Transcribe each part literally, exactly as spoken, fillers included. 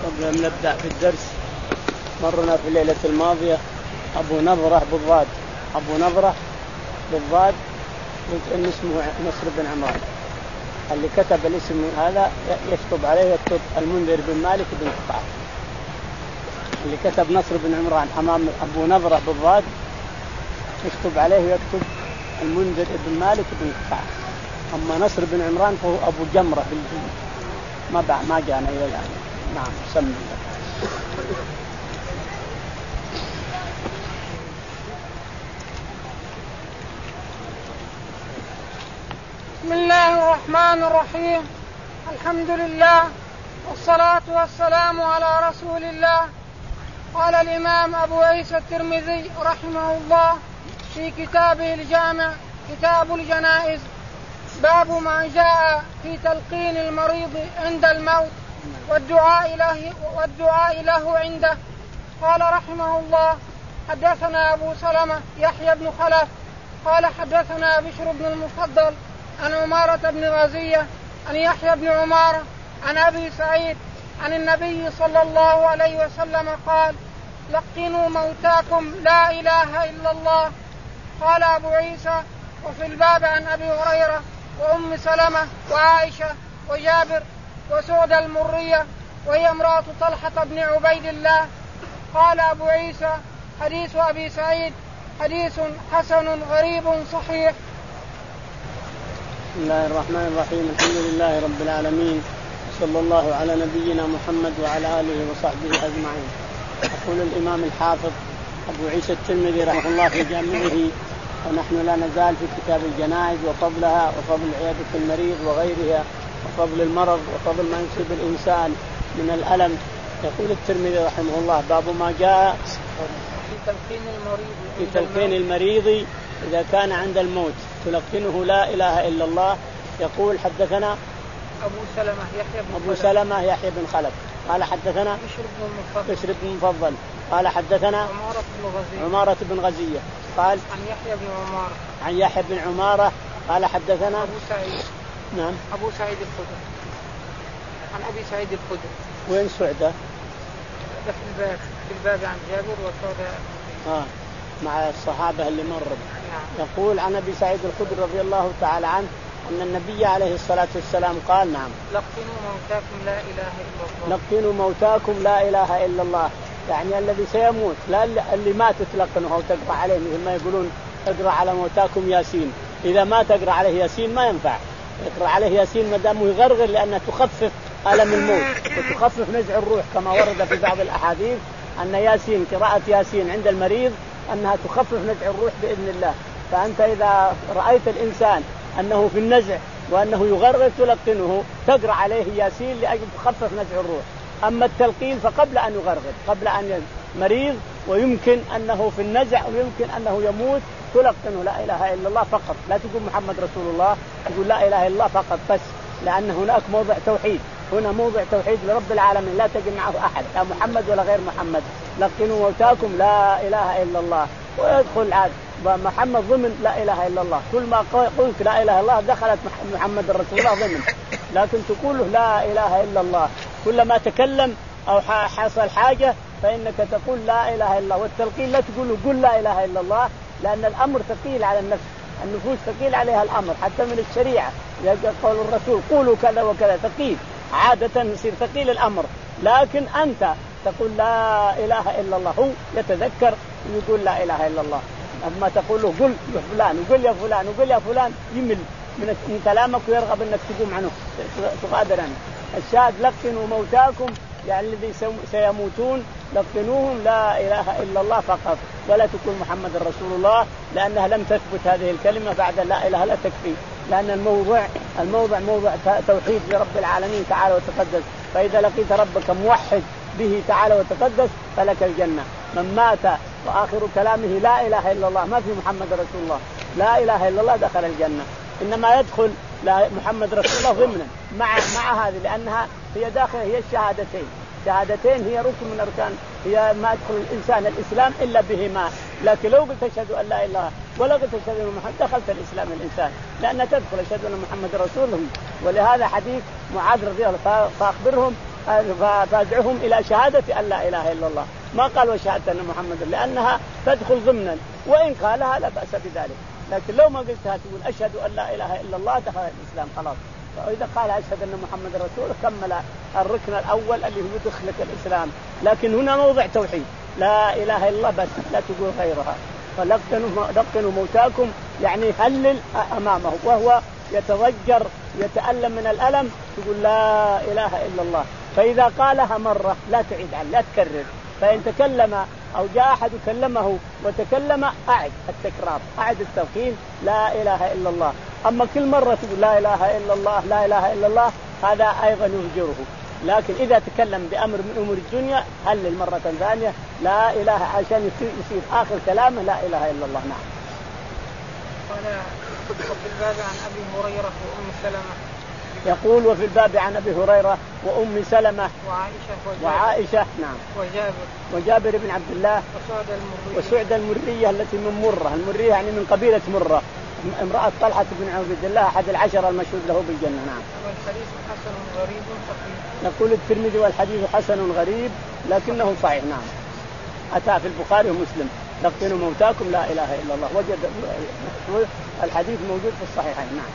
قبل أن نبدأ في الدرس مرنا في الليلة الماضية أبو نظرة بالضاد أبو نظرة بالضاد إن اسمه نصر بن عمران. اللي كتب الاسم هذا يكتب عليه يكتب المنذر بن مالك بن قطعة. اللي كتب نصر بن عمران أمام أبو نظرة بالضاد يكتب عليه يكتب المنذر بن مالك بن قطعة. أما نصر بن عمران فهو أبو جمرة بالجمع ما بع ما جانا إلى الآن. نعم سم الله. بسم الله الرحمن الرحيم. الحمد لله والصلاة والسلام على رسول الله. قال الإمام أبو عيسى الترمذي رحمه الله في كتابه الجامع كتاب الجنائز باب ما جاء في تلقين المريض عند الموت والدعاء له, والدعاء له عنده. قال رحمه الله حدثنا أبو سلمة يحيى بن خلف قال حدثنا بشر بن المفضل عن عمارة بن غزية عن يحيى بن عمارة عن أبي سعيد عن النبي صلى الله عليه وسلم قال لقنوا موتاكم لا إله إلا الله. قال أبو عيسى وفي الباب عن أبي هريرة وأم سلمة وعائشة وجابر وسعد المرية وهي امرأة طلحة بن عبيد الله. قال أبو عيسى حديث أبي سعيد حديث حسن غريب صحيح. بسم الله الرحمن الرحيم. الحمد لله رب العالمين صلى الله على نبينا محمد وعلى آله وصحبه أجمعين. يقول الإمام الحافظ أبو عيسى الترمذي رحمه الله في جامعه ونحن لا نزال في كتاب الجنائز وفضلها وفضل عيادة المريض وغيرها وفضل المرض وفضل ما يصيب الإنسان من الألم. يقول الترمذي رحمه الله باب ما جاء في تلقين المريض في تلقين المريض إذا كان عند الموت تلقنه لا إله إلا الله. يقول حدثنا أبو سلمة يحيى بن أبو سلمة يحيى بن خلف قال حدثنا بشر بن المفضل بشر بن المفضل قال حدثنا عمارة بن غزية عمارة بن غزية قال عن يحيى بن عمارة عن يحيى بن عمارة قال حدثنا أبو سعيد نعم أبو سعيد الخدري عن أبي سعيد الخدري. وين سعدة؟ في الباب في الباب عن جابر وسعد آه مع الصحابة اللي مروا. نعم. يقول عن أبي سعيد الخدري رضي الله تعالى عنه أن النبي عليه الصلاة والسلام قال نعم لقنوا موتاكم لا إله إلا الله. لقنوا موتاكم لا إله إلا الله. يعني الذي سيموت لا اللي ما تتلقنه أو تقرأ عليه مثل ما يقولون اقرأ على موتاكم ياسين. إذا ما تقرأ عليه ياسين ما ينفع. اقرأ عليه ياسين ما دام يغرغر لأنها تخفف ألم الموت وتخفف نزع الروح كما ورد في بعض الأحاديث أن ياسين قراءة ياسين عند المريض أنها تخفف نزع الروح بإذن الله. فأنت إذا رأيت الإنسان أنه في النزع وأنه يغرغر تلقنه تقرأ عليه ياسين لأجل تخفف نزع الروح. أما التلقين فقبل أن يغرغر قبل أن مريض ويمكن أنه في النزع ويمكن أنه يموت تلقنه لا إله إلا الله فقط. لا تقول محمد رسول الله تقول لا إله إلا الله فقط بس لأن هناك موضع توحيد. هنا موضع توحيد لرب العالمين لا تجد معه أحد لا محمد ولا غير محمد. لقنوا موتاكم لا إله إلا الله ويدخل عاد محمد ضمن لا إله إلا الله. كل ما قلت لا إله إلا الله دخلت محمد رسول الله ضمن. لكن تقول له لا إله إلا الله كلما تكلم أو حصل حاجة فإنك تقول لا إله إلا الله. والتلقين لا تقول له قل لا إله إلا الله لأن الأمر ثقيل على النفس. النفوس ثقيل عليها الأمر حتى من الشريعة يقول الرسول قولوا كذا وكذا ثقيل عادة يصير ثقيل الأمر. لكن أنت تقول لا إله إلا الله هو يتذكر ويقول لا إله إلا الله. أما تقول له قل يا فلان وقل يا فلان وقل يا فلان يمل من كلامك ويرغب أنك تقوم عنه تغادر عنه. الشاهد لقنوا موتاكم يعني الذي سيموتون لقنوهم لا إله إلا الله فقط ولا تقول محمد رسول الله لأنها لم تثبت هذه الكلمة بعد لا إله لا تكفي. لأن الموضوع الموضع موضع توحيد لرب العالمين تعالى وتقدس. فإذا لقيت ربك موحد به تعالى وتقدس فلك الجنة. من مات وآخر كلامه لا إله إلا الله ما في محمد رسول الله لا إله إلا الله دخل الجنة. إنما يدخل لا محمد رسول الله ضمنا مع مع هذه لأنها هي داخل هي الشهادتين. شهادتين هي ركن من أركان هي ما يدخل الإنسان الإسلام إلا بهما. لكن لو قلت أشهد أن لا إله ولا قلت أشهد أن محمد دخلت الإسلام الإنسان لأن تدخل أشهد أن محمد رسول الله. ولهذا حديث معاذ رضي الله عنه فأخبرهم فادعهم إلى شهادة أن لا إله إلا الله، ما قال وشهادة أن محمد، لأنها تدخل ضمنا، وإن قالها لا بأس بذلك. لكن لو ما قلتها تقول أشهد أن لا إله إلا الله دخل الإسلام خلاص. وإذا قال أشهد أن محمد رسول كمل الركن الأول اللي هو يدخلك الإسلام. لكن هنا موضع توحيد لا إله إلا الله بس، لا تقول غيرها. فلقنوا موتاكم يعني هلل أمامه وهو يتضجر يتألم من الألم، تقول لا إله إلا الله. فإذا قالها مرة لا تعيد عنه، لا تكرر. فإن تكلم أو جاء أحد كلمه وتكلم أعد التكرار، أعد التلقين لا إله إلا الله. أما كل مرة تقول لا إله إلا الله لا إله إلا الله هذا أيضا يهجره. لكن إذا تكلم بأمر من أمور الدنيا هلل مرة ثانية لا إله، عشان يصير آخر كلامه لا إله إلا الله. نعم. قال وفي الباب عن أبي هريرة وأم سلمة. يقول وفي الباب عن أبي هريرة وأم سلمة وعائشة وجابر. وعائشة نعم وجابر وجابر بن عبد الله وسعد المرية وسعد المرية التي من مرة. المرية يعني من قبيلة مرة، امرأة طلحة بن عبد الله أحد العشرة المشهود له بالجنة. نعم. والحديث حسن غريب صحيح. يقول الترمذي والحديث حسن غريب لكنه صحيح. نعم. أتى في البخاري ومسلم لقنوا موتاكم لا إله إلا الله، وجد الحديث موجود في الصحيحين. نعم.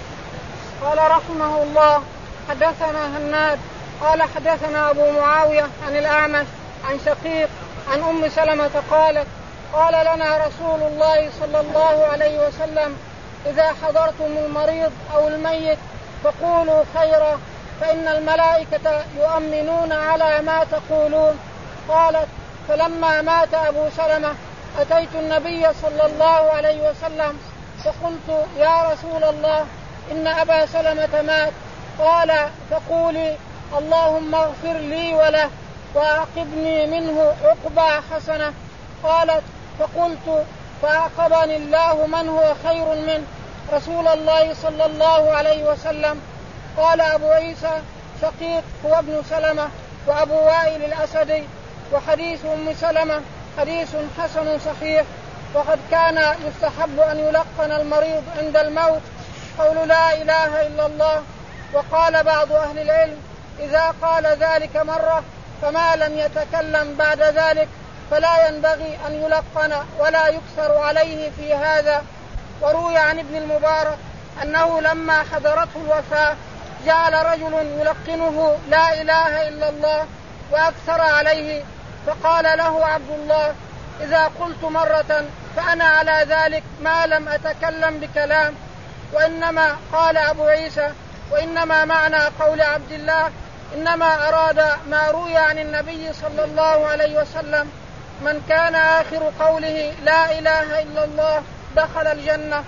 قال رحمه الله حدثنا هناد قال حدثنا أبو معاوية عن الأعمش عن شقيق عن أم سلمة قالت قال لنا رسول الله صلى الله عليه وسلم إذا حضرتم المريض أو الميت فقولوا خيرا فإن الملائكة يؤمنون على ما تقولون. قالت فلما مات أبو سلمة أتيت النبي صلى الله عليه وسلم فقلت يا رسول الله إن أبا سلمة مات. قال فقولي اللهم اغفر لي وله وأعقبني منه عقبى حسنة. قالت فقلت فأعقبني الله من هو خير منه رسول الله صلى الله عليه وسلم. قال أبو عيسى شقيق هو ابن سلمة وأبو وائل الأسدي. وحديث أم سلمة حديث حسن صحيح. وقد كان يستحب أن يلقن المريض عند الموت قول لا إله إلا الله. وقال بعض أهل العلم إذا قال ذلك مرة فما لم يتكلم بعد ذلك فلا ينبغي أن يلقن ولا يكثر عليه في هذا. وروي عن ابن المبارك أنه لما حضرته الوفاة جعل رجل يلقنه لا إله إلا الله وأكثر عليه، فقال له عبد الله إذا قلت مرة فأنا على ذلك ما لم أتكلم بكلام. وإنما قال أبو عيسى وإنما معنى قول عبد الله إنما أراد ما روي عن النبي صلى الله عليه وسلم من كان آخر قوله لا إله إلا الله دخل الجنة.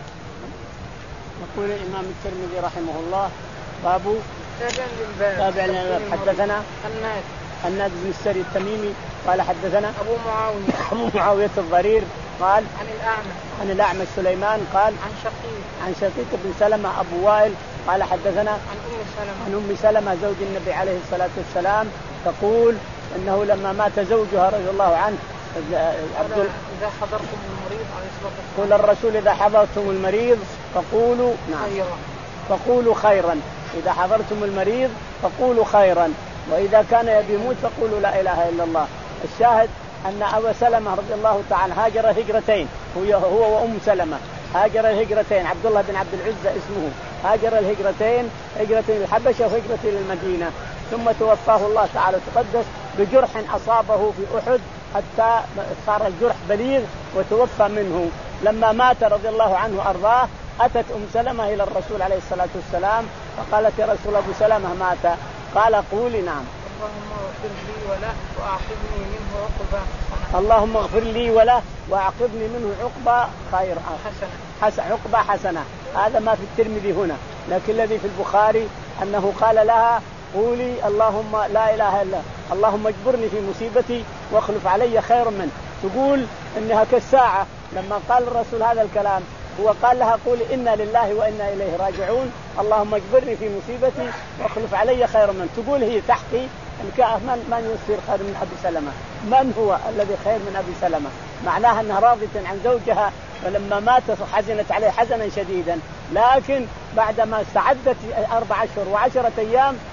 يقول الإمام الترمذي رحمه الله باب تابع للباب. حدثنا الناد الناد بن السري التميمي قال حدثنا أبو معاوية أبو معاوية الضرير قال عن الأعمش عن الأعمش سليمان قال عن شقيق عن شقيق بن سلمة أبو وائل قال حدثنا عن أم سلمة عن أم سلمة زوج النبي عليه الصلاة والسلام تقول إنه لما مات زوجها رضي الله عنه عبد إذا حضرتم المريض عليه الصلاة والسلام قول الرسول إذا حضرتم المريض فقولوا نعم خيرا فقولوا خيرا. إذا حضرتم المريض فقولوا خيرا، وإذا كان يبي يموت فقولوا لا إله إلا الله. الشاهد أن أبا سلمة رضي الله تعالى هاجر هجرتين، هو هو وأم سلمة هاجر الهجرتين. عبد الله بن عبد العزة اسمه، هاجر الهجرتين، هجرة الحبشة وهجرة للمدينة، ثم توفاه الله تعالى وتقدس بجرح أصابه في أحد حتى صار الجرح بليغ وتوفى منه. لما مات رضي الله عنه وأرضاه أتت أم سلمة إلى الرسول عليه الصلاة والسلام فقالت يا رسول أبو سلمة مات. قال قولي نعم اللهم اغفر لي وله وأعقبني منه عقبى حسنة. اللهم اغفر لي وله وأعقبني منه عقبى خير حسنة حسن عقبى حسنة. هذا ما في الترمذي هنا، لكن الذي في البخاري أنه قال لها قولي اللهم لا إله إلا اللهم اجبرني في مصيبتي واخلف علي خير منه. تقول إنها كالساعة لما قال الرسول هذا الكلام هو قال لها قولي إنا لله وإنا إليه راجعون اللهم اجبرني في مصيبتي واخلف علي خير منه. تقول هي تحكي من من يصير خير من أبي سلمة، من هو الذي خير من أبي سلمة، معناها أنها راضية عن زوجها فلما مات حزنت عليه حزنا شديدا، لكن بعدما استعدت أربع أشهر وعشرة أيام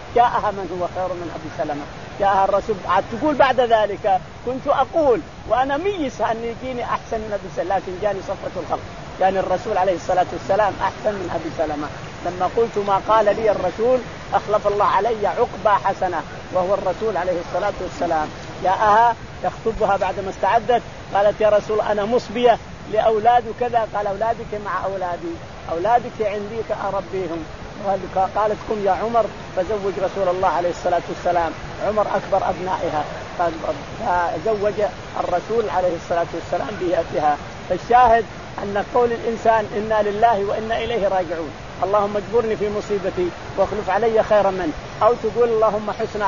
جاءها من هو خير من أبي سلمة، جاءها الرسول. تقول بعد ذلك كنت أقول وأنا ميس أن يجيني أحسن من أبي سلمة، لكن جاني صفة الخلق، يعني الرسول عليه الصلاة والسلام أحسن من أبي سلمة. لما قلت ما قال لي الرسول أخلف الله علي عقبى حسنة، وهو الرسول عليه الصلاة والسلام. جاءها يخطبها بعدما استعدت، قالت يا رسول أنا مصبية لأولاد كذا، قال أولادك مع أولادي، أولادك عندي أربيهم. قالت قم يا عمر فزوج رسول الله عليه الصلاة والسلام، عمر أكبر أبنائها، فزوج الرسول عليه الصلاة والسلام بها. فالشاهد أن قول الإنسان إنا لله وإنا إليه راجعون، اللهم اجبرني في مصيبتي واخلف علي خيرا منه، أو تقول اللهم حسن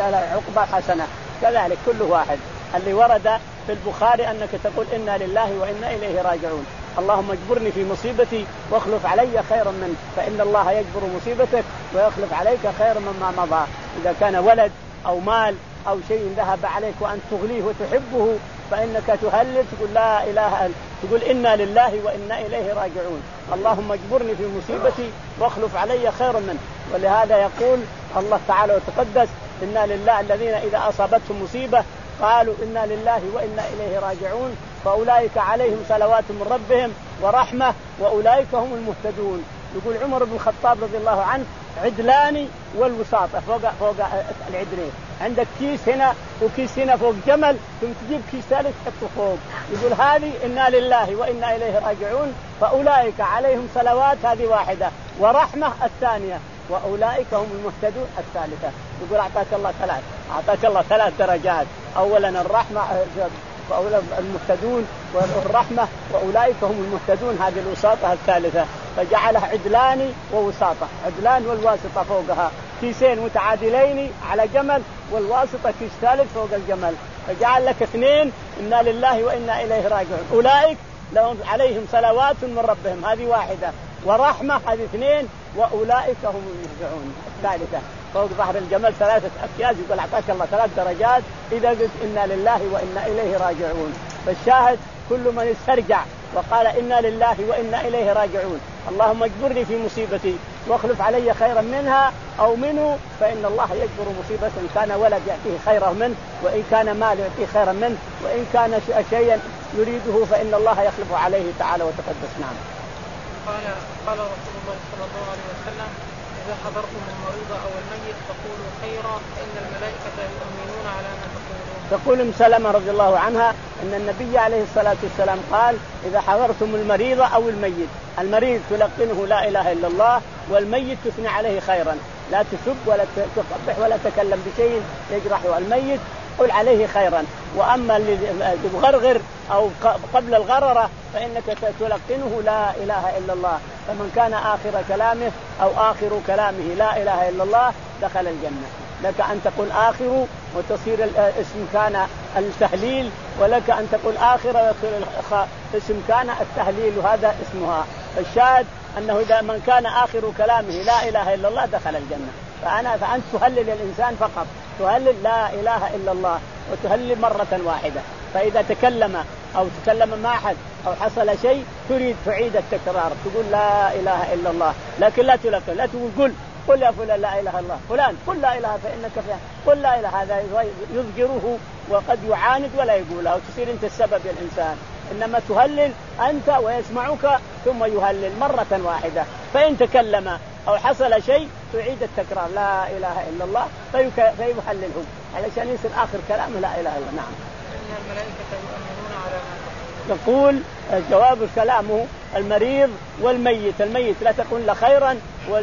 عقبى حسنة، كذلك كل واحد. اللي ورد في البخاري أنك تقول إنا لله وإنا إليه راجعون، اللهم اجبرني في مصيبتي واخلف علي خيرا منه، فإن الله يجبر مصيبتك ويخلف عليك خيرا مما مضى. إذا كان ولد أو مال أو شيء ذهب عليك وأن تغليه وتحبه، فإنك تهلل تقول لا إله إلا، تقول إنا لله وإنا إليه راجعون، اللهم اجبرني في مصيبتي واخلف علي خيرا منه. ولهذا يقول الله تعالى وتقدس إنا لله الذين إذا أصابتهم مصيبة قالوا إنا لله وإنا إليه راجعون، فأولئك عليهم صلوات من ربهم ورحمة وأولئك هم المهتدون. يقول عمر بن الخطاب رضي الله عنه عدلان والوساطة فوق فوق العدلين، عندك كيس هنا وكيس هنا فوق جمل، ثم تجيب كيس ثالث تحطه فوق. يقول هذه إنا لله وإنا إليه راجعون، فأولئك عليهم صلوات هذه واحدة، ورحمة الثانية، وأولئك هم المهتدون الثالثة. يقول أعطاك الله ثلاث، أعطاك الله ثلاث درجات، أولا الرحمة فأولئك المهتدون والرحمة وأولئك هم المهتدون، هذه الوساطة الثالثة، فجعلها عدلان ووساطة، عدلان والواسطة فوقها، كيسين متعادلين على جمل والواسطة كيس ثالث فوق الجمل، فجعل لك اثنين إنا لله وإنا إليه راجعون. أولئك لهم عليهم صلوات من ربهم هذه واحدة، ورحمة هذه اثنين، وأولئك هم المهتدون الثالثة، فوق ظهر الجمل ثلاثة أكياس. يقول أعطاك الله ثلاث درجات إذا قلت إنا لله وإنا إليه راجعون. فالشاهد كل من استرجع وقال إنا لله وإنا إليه راجعون، اللهم اجبرني في مصيبتي واخلف علي خيرا منها أو منه، فإن الله يجبر مصيبة، إن كان ولد يأتيه خيرا منه، وإن كان مال يأتيه خيرا منه، وإن كان شيئا يريده فإن الله يخلف عليه تعالى وتقدس. نعم. قال قال رسول الله صلى الله عليه وسلم إذا حضرتم المريض أو الميت فقولوا خيرا فإن الملائكة يؤمنون على ما تقولون. تقول أم سلمة رضي الله عنها أن النبي عليه الصلاة والسلام قال إذا حضرتم المريض أو الميت، المريض تلقنه لا إله إلا الله، والميت تثني عليه خيرا، لا تسب ولا تقبح ولا تكلم بشيء يجرحه، الميت قل عليه خيرا. وأما اللي مغرغر أو قبل الغررة فإنك تلقنه لا إله إلا الله، فمن كان آخر كلامه أو آخر كلامه لا إله إلا الله دخل الجنة. لك أن تقول آخر وتصير الاسم كان التهليل، ولك أن تقول آخر ويصير اسم كان التهليل، وهذا اسمها. الشاهد أنه إذا من كان آخر كلامه لا إله إلا الله دخل الجنة. فأنا فأنت تهلل الإنسان فقط، تهلل لا إله إلا الله وتهلل مرة واحدة. فإذا تكلم أو تكلم مع أحد أو حصل شيء تريد تعيد التكرار، تقول لا إله إلا الله، لكن لا تلقن، لا تقول قل قل يا فلان لا إله إلا الله، فلان قل لا إله فإنك فلان، قل لا إله، هذا يذكره وقد يعاند ولا يقولها، وتصير أنت السبب يا الإنسان. إنما تهلل أنت ويسمعك ثم يهلل مرة واحدة. فإن تكلم أو حصل شيء تعيد التكرار لا إله إلا الله فيهللهم علشان يصير آخر كلامه لا إله إلا الله. نعم. إن الملائكة يؤمنون على ما يقول جواب كلامه المريض والميت، الميت لا تقول له خيرا،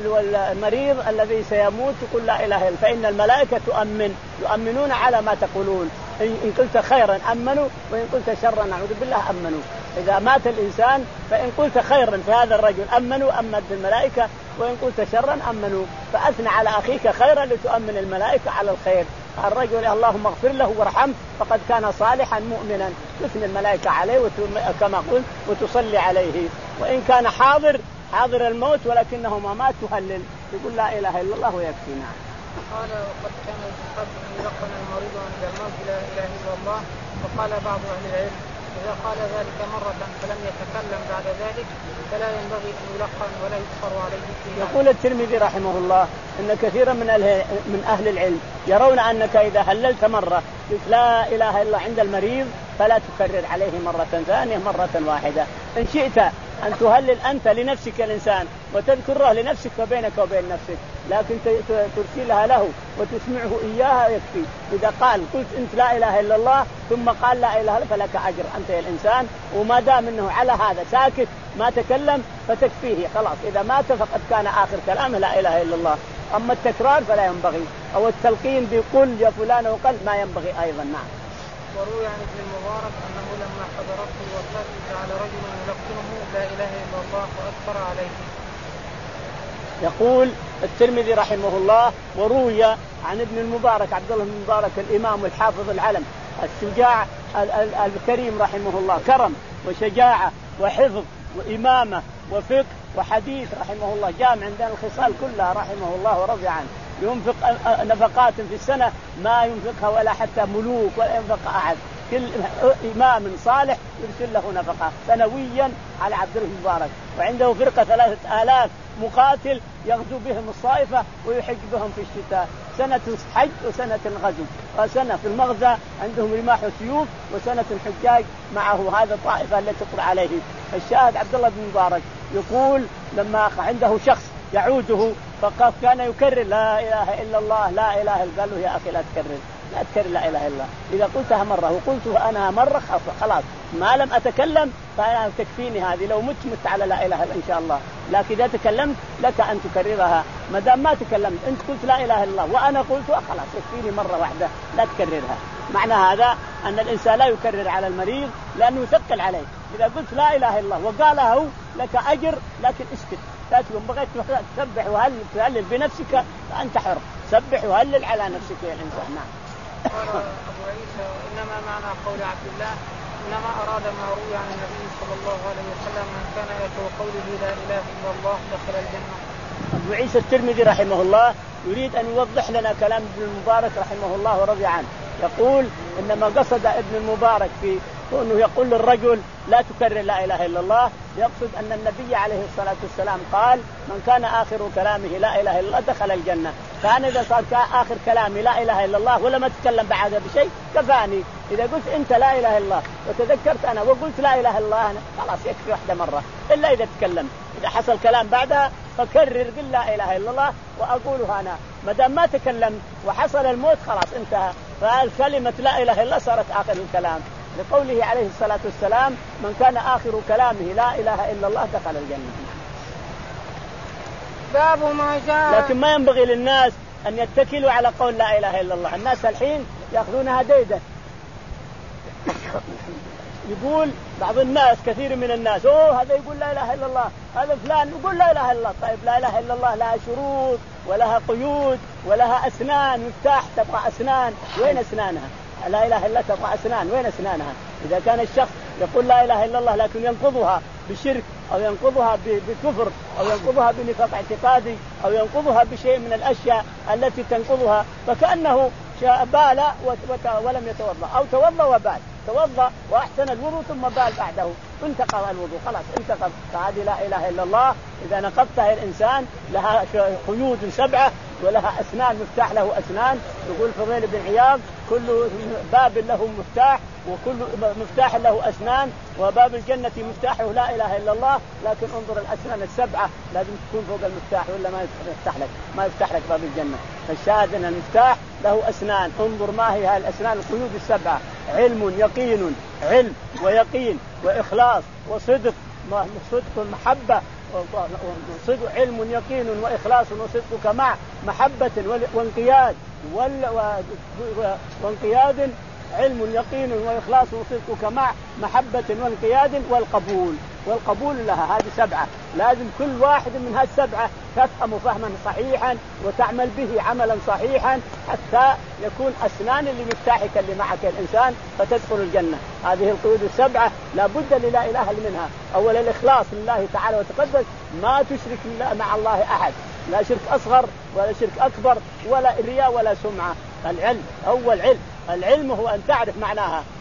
والمريض الذي سيموت تقول لا إله إلا، فإن الملائكة تؤمن يؤمنون على ما تقولون، إن قلت خيرا أمنوا وإن قلت شرا نعوذ بالله أمنوا. إذا مات الإنسان فإن قلت خيرا في هذا الرجل أمنوا أمد الملائكة، وإن قلت شرا أمنوا، فأثنى على أخيك خيرا لتؤمن الملائكة على الخير. الرجل اللهم اغفر له وارحمه فقد كان صالحا مؤمنا، تثني الملائكة عليه كما قلت وتصلي عليه. وإن كان حاضر حاضر الموت ولكنه ما مات تهلل، يقول لا إله إلا الله ويكفينا. قال وقد كان يستحب أن يلقن المريض عند الموت لا إله إلا الله، وقال بعض أهل العلم إذا قال ذلك مرة فلم يتكلم بعد ذلك فلا ينبغي أن يلقن ولا يقصر عليه فيها. يقول الترمذي رحمه الله إن كثيرا من أهل, من أهل العلم يرون أنك إذا هللت مرة قلت لا إله إلا الله عند المريض فلا تكرر عليه مرة ثانية مرة واحدة. إن شئت أن تهلل أنت لنفسك الإنسان وتذكره لنفسك وبينك وبين نفسك، لكن ترسلها له وتسمعه إياها يكفي. إذا قال قلت أنت لا إله إلا الله ثم قال لا إله إلا فلك أجر أنت يا الإنسان، وما دام أنه على هذا ساكت ما تكلم فتكفيه خلاص. إذا مات فقد كان آخر كلامه لا إله إلا الله. أما التكرار فلا ينبغي، أو التلقين بقل يا فلان وقل ما ينبغي أيضا. نعم. وروي عن ابن المبارك أنه لما حضرته الوفاة جعل رجل يلقنه لا إله إلا الله وأكثر عليه. يقول الترمذي رحمه الله وروي عن ابن المبارك عبد الله بن المبارك الإمام الحافظ العلم الشجاع الكريم رحمه الله، كرم وشجاعة وحفظ وإمامة وفقه وحديث رحمه الله، جامع عندنا الخصال كلها رحمه الله ورضي عنه. ينفق نفقات في السنة ما ينفقها ولا حتى ملوك ولا ينفق أحد. كل إمام صالح يرسل له نفقة سنويا على عبد الله المبارك، وعنده فرقة ثلاثة آلاف مقاتل يغزو بهم الصائفة ويحج بهم في الشتاء، سنة حج وسنة غزو، وسنة في المغزى عندهم رماح وسيوف، وسنة حجاج معه هذا الطائفة التي تقر عليه. الشاهد عبد الله بن مبارك يقول لما عنده شخص يعوده فقال كان يكرر لا إله إلا الله لا إله إلا، قال له يا أخي لا تكرر لا تكرر لا إله إلا الله، إذا قلتها مرة وقلتها أنا مرة خلاص ما لم أتكلم فأنا تكفيني هذه، لو مت مت على لا إله إلا إن شاء الله، لكن إذا تكلمت لك أن تكررها. ما دام ما تكلمت أنت قلت لا إله إلا الله وأنا قلتها خلاص تكفيني مرة واحدة لا تكررها. معنى هذا أن الإنسان لا يكرر على المريض لأنه يثقل عليه. إذا قلت لا إله إلا الله وقالها لك أجر، لكن اسكت لا تقوم بغيت تسبح وهلل تهلل بنفسك فأنت حر، سبح وهلل على نفسك يا الإنسان. نعم. قال أبو عيسى إنما معنى قول عبد الله إنما أراد ما روي عن النبي صلى الله عليه وسلم من كان يتلو قوله لا إله إلا الله دخل الجنة. أبو عيسى الترمذي رحمه الله يريد أن يوضح لنا كلام ابن المبارك رحمه الله ورضي عنه. يقول إنما قصد ابن المبارك في أنه يقول للرجل لا تكرر لا إله إلا الله، يقصد أن النبي عليه الصلاة والسلام قال من كان آخر كلامه لا إله إلا الله دخل الجنة. فأنا إذا صار آخر كلامي لا إله إلا الله ولم أتكلم بعدها بشيء كفاني. إذا قلت أنت لا إله إلا الله وتذكرت أنا وقلت لا إله إلا الله أنا خلاص يكفي واحدة مرة، إلا إذا تكلمت. إذا حصل كلام بعدها فكرر قل لا إله إلا الله وأقولها أنا. ما دام ما تكلمت وحصل الموت خلاص انتهى، فالكلمة لا إله إلا الله صارت آخر الكلام، لقوله عليه الصلاة والسلام من كان آخر كلامه لا إله إلا الله دخل الجنة. باب ما جاء. لكن ما ينبغي للناس أن يتكلوا على قول لا إله إلا الله. الناس الحين يأخذونها ديدة. يقول بعض الناس كثير من الناس أوه هذا يقول لا إله إلا الله، هذا فلان يقول لا إله إلا الله. طيب لا إله إلا الله لها شروط ولها قيود ولها أسنان، مفتاح تبقى أسنان، وين أسنانها؟ لا إله إلا الله تبقى أسنان، وين أسنانها؟ إذا كان الشخص يقول لا إله إلا الله لكن ينقضها بشرك أو ينقضها بكفر أو ينقضها بنفاق اعتقادي أو ينقضها بشيء من الأشياء التي تنقضها فكأنه بال ولم يتوضأ، أو توضأ وبال، توضأ وأحسن الوضوء ثم بال بعده انتقض الوضوء خلاص انتقض. فهذه لا إله إلا الله إذا نقضتها الإنسان لها قيود سبعة ولها أسنان، مفتاح له أسنان. يقول فضيل بن عياض كل باب له مفتاح وكل مفتاح له أسنان، وباب الجنة مفتاحه لا إله إلا الله، لكن انظر الأسنان السبعة لازم تكون فوق المفتاح ولا ما يفتح لك ما يفتح لك باب الجنة. فالشاهد أن المفتاح له أسنان، انظر ما هي الأسنان القيود السبعة: علم يقين، علم ويقين وإخلاص وصدق، صدق المحبة وصدق، علم يقين وإخلاص وصدقك مع محبة وانقياد وانقياد، علم يقين وإخلاص وصدقك مع محبة وانقياد والقبول، والقبول لها. هذه سبعة لازم كل واحد من هذه السبعة تفهم فهما صحيحا وتعمل به عملا صحيحا حتى يكون أسنان اللي مفتاحك اللي معك الإنسان فتدخل الجنة. هذه القيود السبعة لا بد للا إله منها. أولا الإخلاص لله تعالى وتقدس، ما تشرك مع الله أحد، لا شرك أصغر ولا شرك أكبر ولا رياء ولا سمعة. العلم أول علم، العلم هو أن تعرف معناها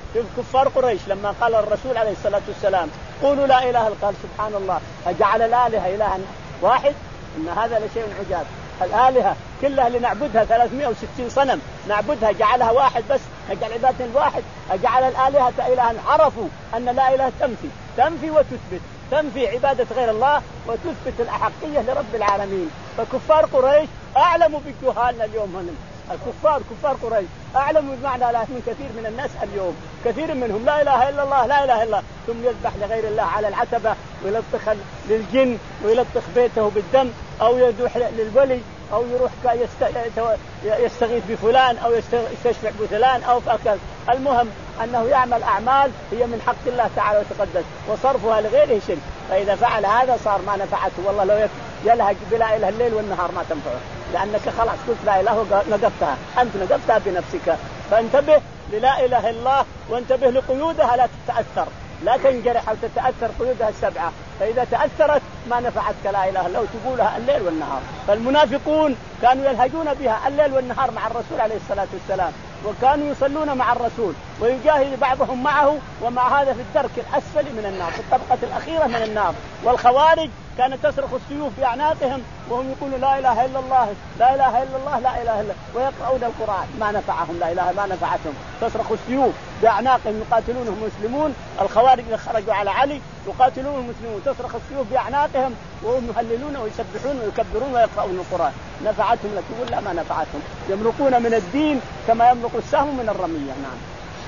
شوف كفار قريش لما قال الرسول عليه الصلاة والسلام قولوا لا إله إلا الله، قال سبحان الله أجعل الآلهة إلها واحد؟ إن هذا لشيء عجاب. الآلهة كلها اللي نعبدها ثلاثمائة وستين صنم نعبدها جعلها واحد بس، أجعل عبادة الواحد، أجعل الآلهة إلها. عرفوا أن لا إله تنفي تنفي وتثبت، تنفي عبادة غير الله وتثبت الأحقية لرب العالمين. فكفار قريش أعلموا بالجهالنا اليوم. هنا الكفار كفار قريش أعلموا بمعنى لا من كثير من الناس اليوم. كثير منهم لا إله إلا الله لا إله إلا الله، ثم يذبح لغير الله على العتبة ويلطخ للجن ويلطخ بيته بالدم، أو يذبح للولي، أو يروح يستغيث بفلان أو يستشفع بفلان أو فأكل. المهم أنه يعمل أعمال هي من حق الله تعالى وتقدس وصرفها لغيره شرك. فإذا فعل هذا صار ما نفعته، والله لو يلهج بلا إله الليل والنهار ما تنفعه، لأنك خلاص قلت لا إله نقفتها، أنت نقفتها بنفسك. فانتبه للا إله إلا الله وانتبه لقيودها، لا تتأثر، لا تنجرح أو تتأثر قيودها السبعة. فإذا تأثرت ما نفعتك لا إله لو تقولها الليل والنهار. فالمنافقون كانوا يلهجون بها الليل والنهار مع الرسول عليه الصلاة والسلام، وكانوا يصلون مع الرسول ويجاهد بعضهم معه، ومع هذا في الدرك الأسفل من النار، في الطبقة الأخيرة من النار. والخوارج كانت تصرخ السيوف بأعناقهم وهم يقولوا لا إله إلا الله لا إله إلا الله لا إله إلا، ويقرؤون القرآن ما نفعهم لا إله ما نفعتهم. تصرخ السيوف بأعناقهم يقاتلونهم المسلمون. الخوارج اللي خرجوا على علي يقاتلون المسلمون، تصرخ السيوف بأعناقهم وهم يهللون ويسبحون ويكبرون ويقرؤون القرآن. نفعتهم لك تقول لا ما نفعتهم، يمرقون من الدين كما يمرق السهم من الرمية. نعم.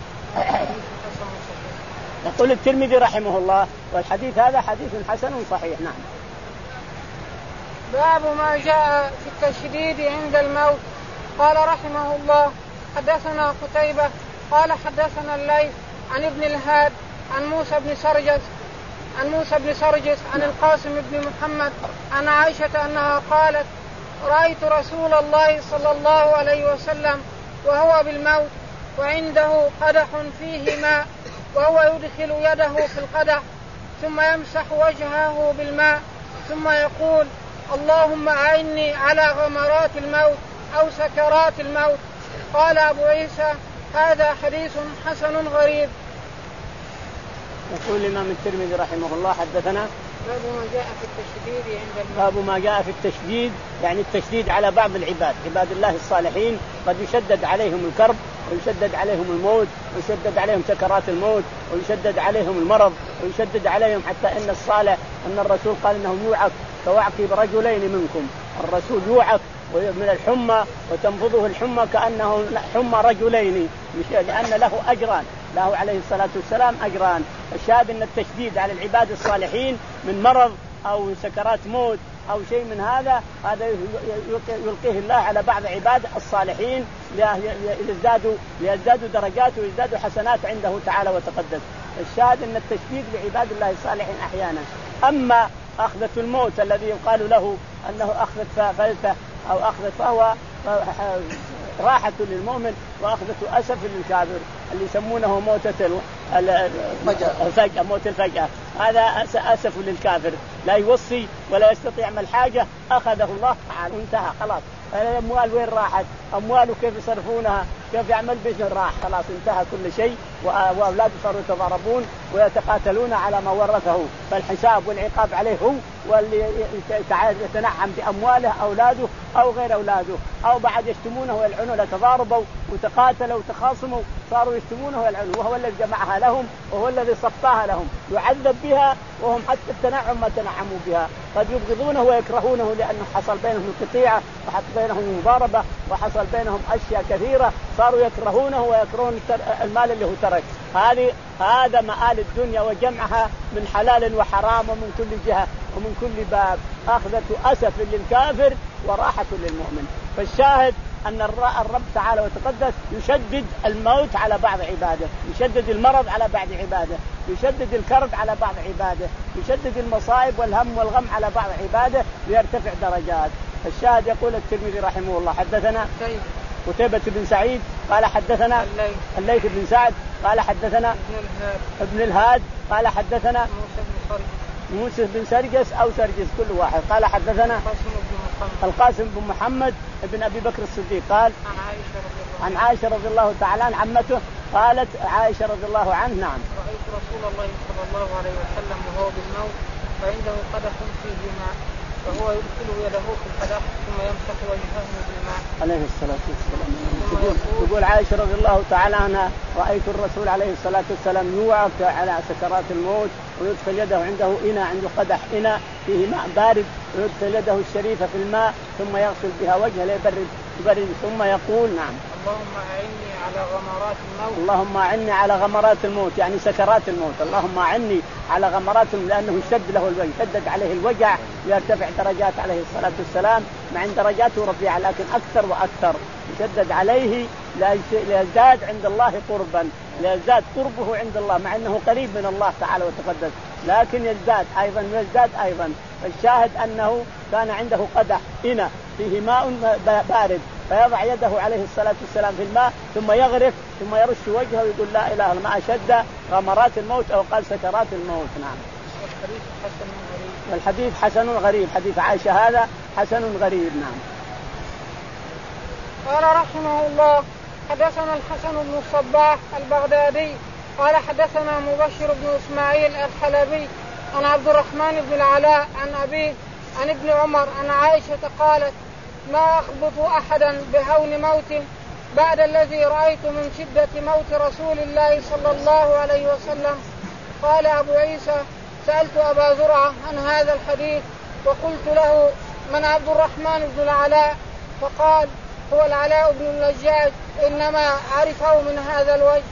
يقول الترمذي رحمه الله والحديث هذا حديث حسن صحيح. نعم. باب ما جاء في التشديد عند الموت. قال رحمه الله حدثنا قتيبة قال حدثنا الليث عن ابن الهاد عن موسى بن سرجس عن موسى بن سرجس عن القاسم بن محمد عن عائشة أنها قالت رأيت رسول الله صلى الله عليه وسلم وهو بالموت وعنده قدح فيه ماء، وهو يدخل يده في القدح ثم يمسح وجهه بالماء ثم يقول اللهم أعني على غمرات الموت أو سكرات الموت. قال أبو عيسى هذا حديث حسن غريب. يقول الإمام الترمذي رحمه الله حدثنا باب ما جاء في التشديد عند الموت. باب ما جاء في التشديد يعني التشديد على بعض العباد، عباد الله الصالحين قد يشدد عليهم الكرب ويشدد عليهم الموت ويشدد عليهم سكرات الموت ويشدد عليهم المرض ويشدد عليهم حتى إن الصالح أن الرسول قال إنه يوعك كوعكب رجلين منكم. الرسول يوعك من الحمى وتنفضه الحمى كأنه حمى رجلين، لأن له أجران، له عليه الصلاة والسلام أجران. الشاهد أن التشديد على العباد الصالحين من مرض أو سكرات موت أو شيء من هذا هذا يلقيه الله على بعض عباد الصالحين ليزدادوا ليزدادوا درجات ويزدادوا حسنات عنده تعالى وتقدس. الشاهد أن التشديد لعباد الله الصالحين أحيانا. أما أخذة الموت الذي يقال له أنه أخذة فلتة أو أخذة فهو راحة للمؤمن وأخذة أسف للكافر اللي يسمونه موتة الفجأة، موت الفجأة. هذا أسف للكافر لا يوصي ولا يستطيع يعمل حاجة، أخذه الله تعالى وانتهى خلاص. الأموال وين راحت؟ أمواله كيف يصرفونها؟ كيف يعمل بيزنس؟ راح خلاص انتهى كل شيء، وأولاده صاروا يتضاربون ويتقاتلون على ما ورثه. فالحساب والعقاب عليه هو، واللي يتنعم بأمواله أولاده أو غير أولاده، أو بعد يشتمونه ويلعنونه، تضاربوا وتقاتلوا وتخاصموا صاروا يشتمونه ويلعنونه، وهو الذي جمعها لهم وهو الذي صفاها لهم، يعذب بها وهم حتى التنعم ما تنعموا بها. قد يبغضونه ويكرهونه لأنه حصل بينهم القطيعة وحصل بينهم المضاربة وحصل بينهم أشياء كثيرة، صاروا يكرهونه ويكرهون المال اللي هو ترك. هذه هذا مآل الدنيا وجمعها من حلال وحرام ومن كل جهة ومن كل باب، أخذة أسف للكافر وراحة للمؤمن. فالشاهد أن الرب تعالى وتقدس يشدد الموت على بعض عباده، يشدد المرض على بعض عباده، يشدد الكرب على بعض عباده، يشدد المصائب والهم والغم على بعض عباده ليرتفع درجات. الشاهد يقول الترمذي رحمه الله حدثنا قتيبة بن سعيد قال حدثنا الليث بن سعد قال حدثنا ابن الهاد قال حدثنا موسى بن سرجس أو سرجس كل واحد قال حدثنا القاسم بن محمد ابن أبي بكر الصديق قال عن عائشة رضي الله تعالى عن عمته قالت عائشة رضي الله عنها نعم رأيت رسول الله صلى الله عليه وسلم وهو بالموت فعنده قدح فيه ماء فهو يدخل يده في القدح ثم يمسح وجهه بالماء عليه الصلاة والسلام. تقول, تقول عائشة رضي الله تعالى عنها رأيت الرسول عليه الصلاة والسلام يوعك على سكرات الموت ويدخل يده عنده إناء عنده قدح إناء فيه ماء بارد ويدخل يده الشريفة في الماء ثم يغسل بها وجهه ليبرد يبرد ثم يقول نعم اللهم أعني على غمرات الموت اللهم أعني على غمرات الموت يعني سكرات الموت. اللهم أعني على غمرات الموت لأنه شد له الوجع شدد عليه الوجع ليرتفع درجات عليه الصلاة والسلام مع ان درجاته رفيعة لكن أكثر وأكثر يشدد عليه ليزداد عند الله قربا ليزداد قربه عند الله مع أنه قريب من الله تعالى وتقدس لكن يزداد أيضا يزداد أيضا. الشاهد أنه كان عنده قدح إناء فيه ماء بارد فيضع يده عليه الصلاة والسلام في الماء ثم يغرف ثم يرش وجهه ويقول لا إله إلا الله ما أشد غمرات الموت أو قال سكرات الموت. نعم. والحديث حسن غريب. والحديث حسن غريب حديث عائشة هذا حسن غريب. نعم. قال رحمه الله حدثنا الحسن بن الصباح البغدادي قال حدثنا مبشر بن إسماعيل الحلبي عن عبد الرحمن بن العلاء عن أبيه عن ابن عمر عن عائشة قالت ما أخبط أحدا بهون موت بعد الذي رأيت من شدة موت رسول الله صلى الله عليه وسلم. قال أبو عيسى سألت أبا زرعة عن هذا الحديث وقلت له من عبد الرحمن بن العلاء فقال هو العلاء بن اللجاج إنما عرفه من هذا الوجه.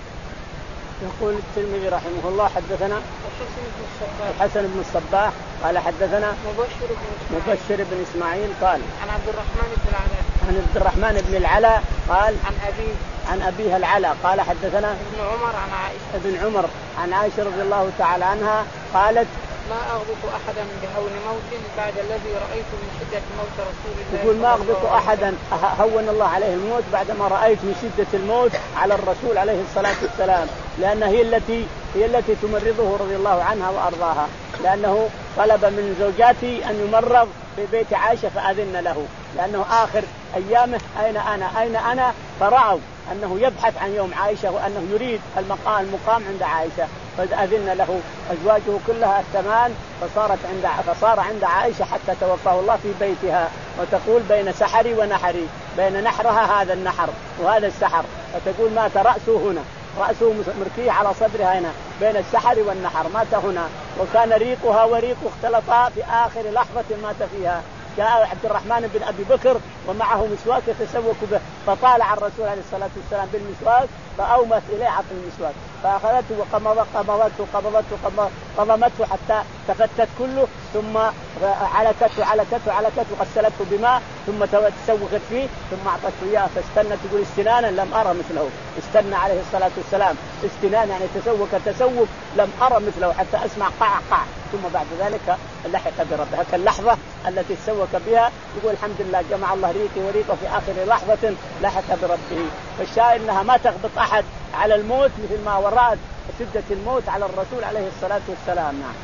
يقول الترمذي رحمه الله حدثنا الحسن بن الصباح قال حدثنا مبشر بن إسماعيل, مبشر بن إسماعيل قال عن عبد الرحمن بن العلاء عن عبد الرحمن بن العلاء قال عن أبيه عن أبيها العلاء قال حدثنا ابن عمر عن عائشة ابن عمر عن عائشة رضي الله تعالى عنها قالت ما أغبط أحدا بهون موت بعد الذي رأيت من شدة موت رسول الله. يقول ما أغبط أحدا هون الله عليه الموت بعدما رأيت من شدة الموت على الرسول عليه الصلاة والسلام لأنها هي التي هي التي تمرضه رضي الله عنها وأرضاها لأنه طلب من زوجاتي أن يمرض في بيت عائشة فأذن له لأنه آخر أيامه أين أنا أين أنا فرعوا أنه يبحث عن يوم عائشة وأنه يريد المقام المقام عند عائشة فأذن له أزواجه كلها الثمان فصارت عند فصار عند عائشة حتى توفاه الله في بيتها وتقول بين سحري ونحري بين نحرها هذا النحر وهذا السحر فتقول مات رأسه هنا رأسه مركيه على صدرها هنا بين السحر والنحر مات هنا وكان ريقها وريقه اختلطا في آخر لحظة مات فيها. جاء عبد الرحمن بن أبي بكر ومعه مسواك يتسوك به فطالع الرسول عليه الصلاة والسلام بالمسواك فأومت إليه عطى المسواك فأخذته وقمضته قبضته قضمته حتى تفتت كله ثم علكته علكته علكته وغسلته بماء ثم تسوكت فيه ثم أعطته إياه فاستنى تقول استنانا لم أرى مثله استنى عليه الصلاة والسلام استنان يعني تسوك تسوك لم أرى مثله حتى أسمع قع قع ثم بعد ذلك لحق بربه. هكذا اللحظة التي تسوك بها يقول الحمد لله جمع الله ريقي وريقه في آخر لحظة لحق بربه. فالشاهد أنها ما تغبط أحد على الموت مثل ما ورأت شدة الموت على الرسول عليه الصلاة والسلام. نعم.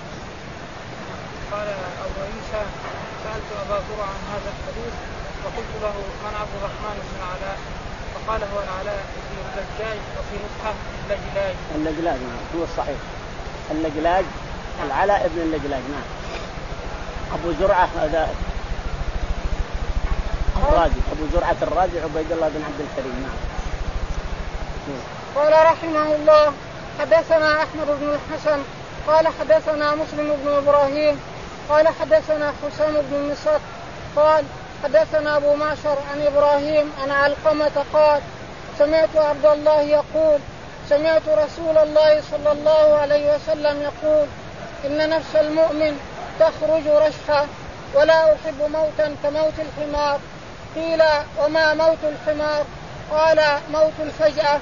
قال أبو عيسى سألت أبا زرعة عن هذا الحديث وقلت له من عبد الرحمن بن العلاء فقال هو العلاء بن اللجاج وفي نسخة اللجلاج. اللجلاج نعم هو الصحيح اللجلاج العلاء ابن اللجلاج. نعم. أبو زرعة هذا الرازي أبو زرعة الرازي عبيد الله بن عبد الكريم. نعم. قال رحمه الله حدثنا أحمد بن الحسن قال حدثنا مسلم بن إبراهيم قال حدثنا حسام بن النصر قال حدثنا أبو معشر عن إبراهيم عن علقمة قال سمعت عبد الله يقول سمعت رسول الله صلى الله عليه وسلم يقول إن نفس المؤمن تخرج رشحا ولا أحب موتا كموت الحمار. قيل وما موت الحمار؟ قال موت الفجأة.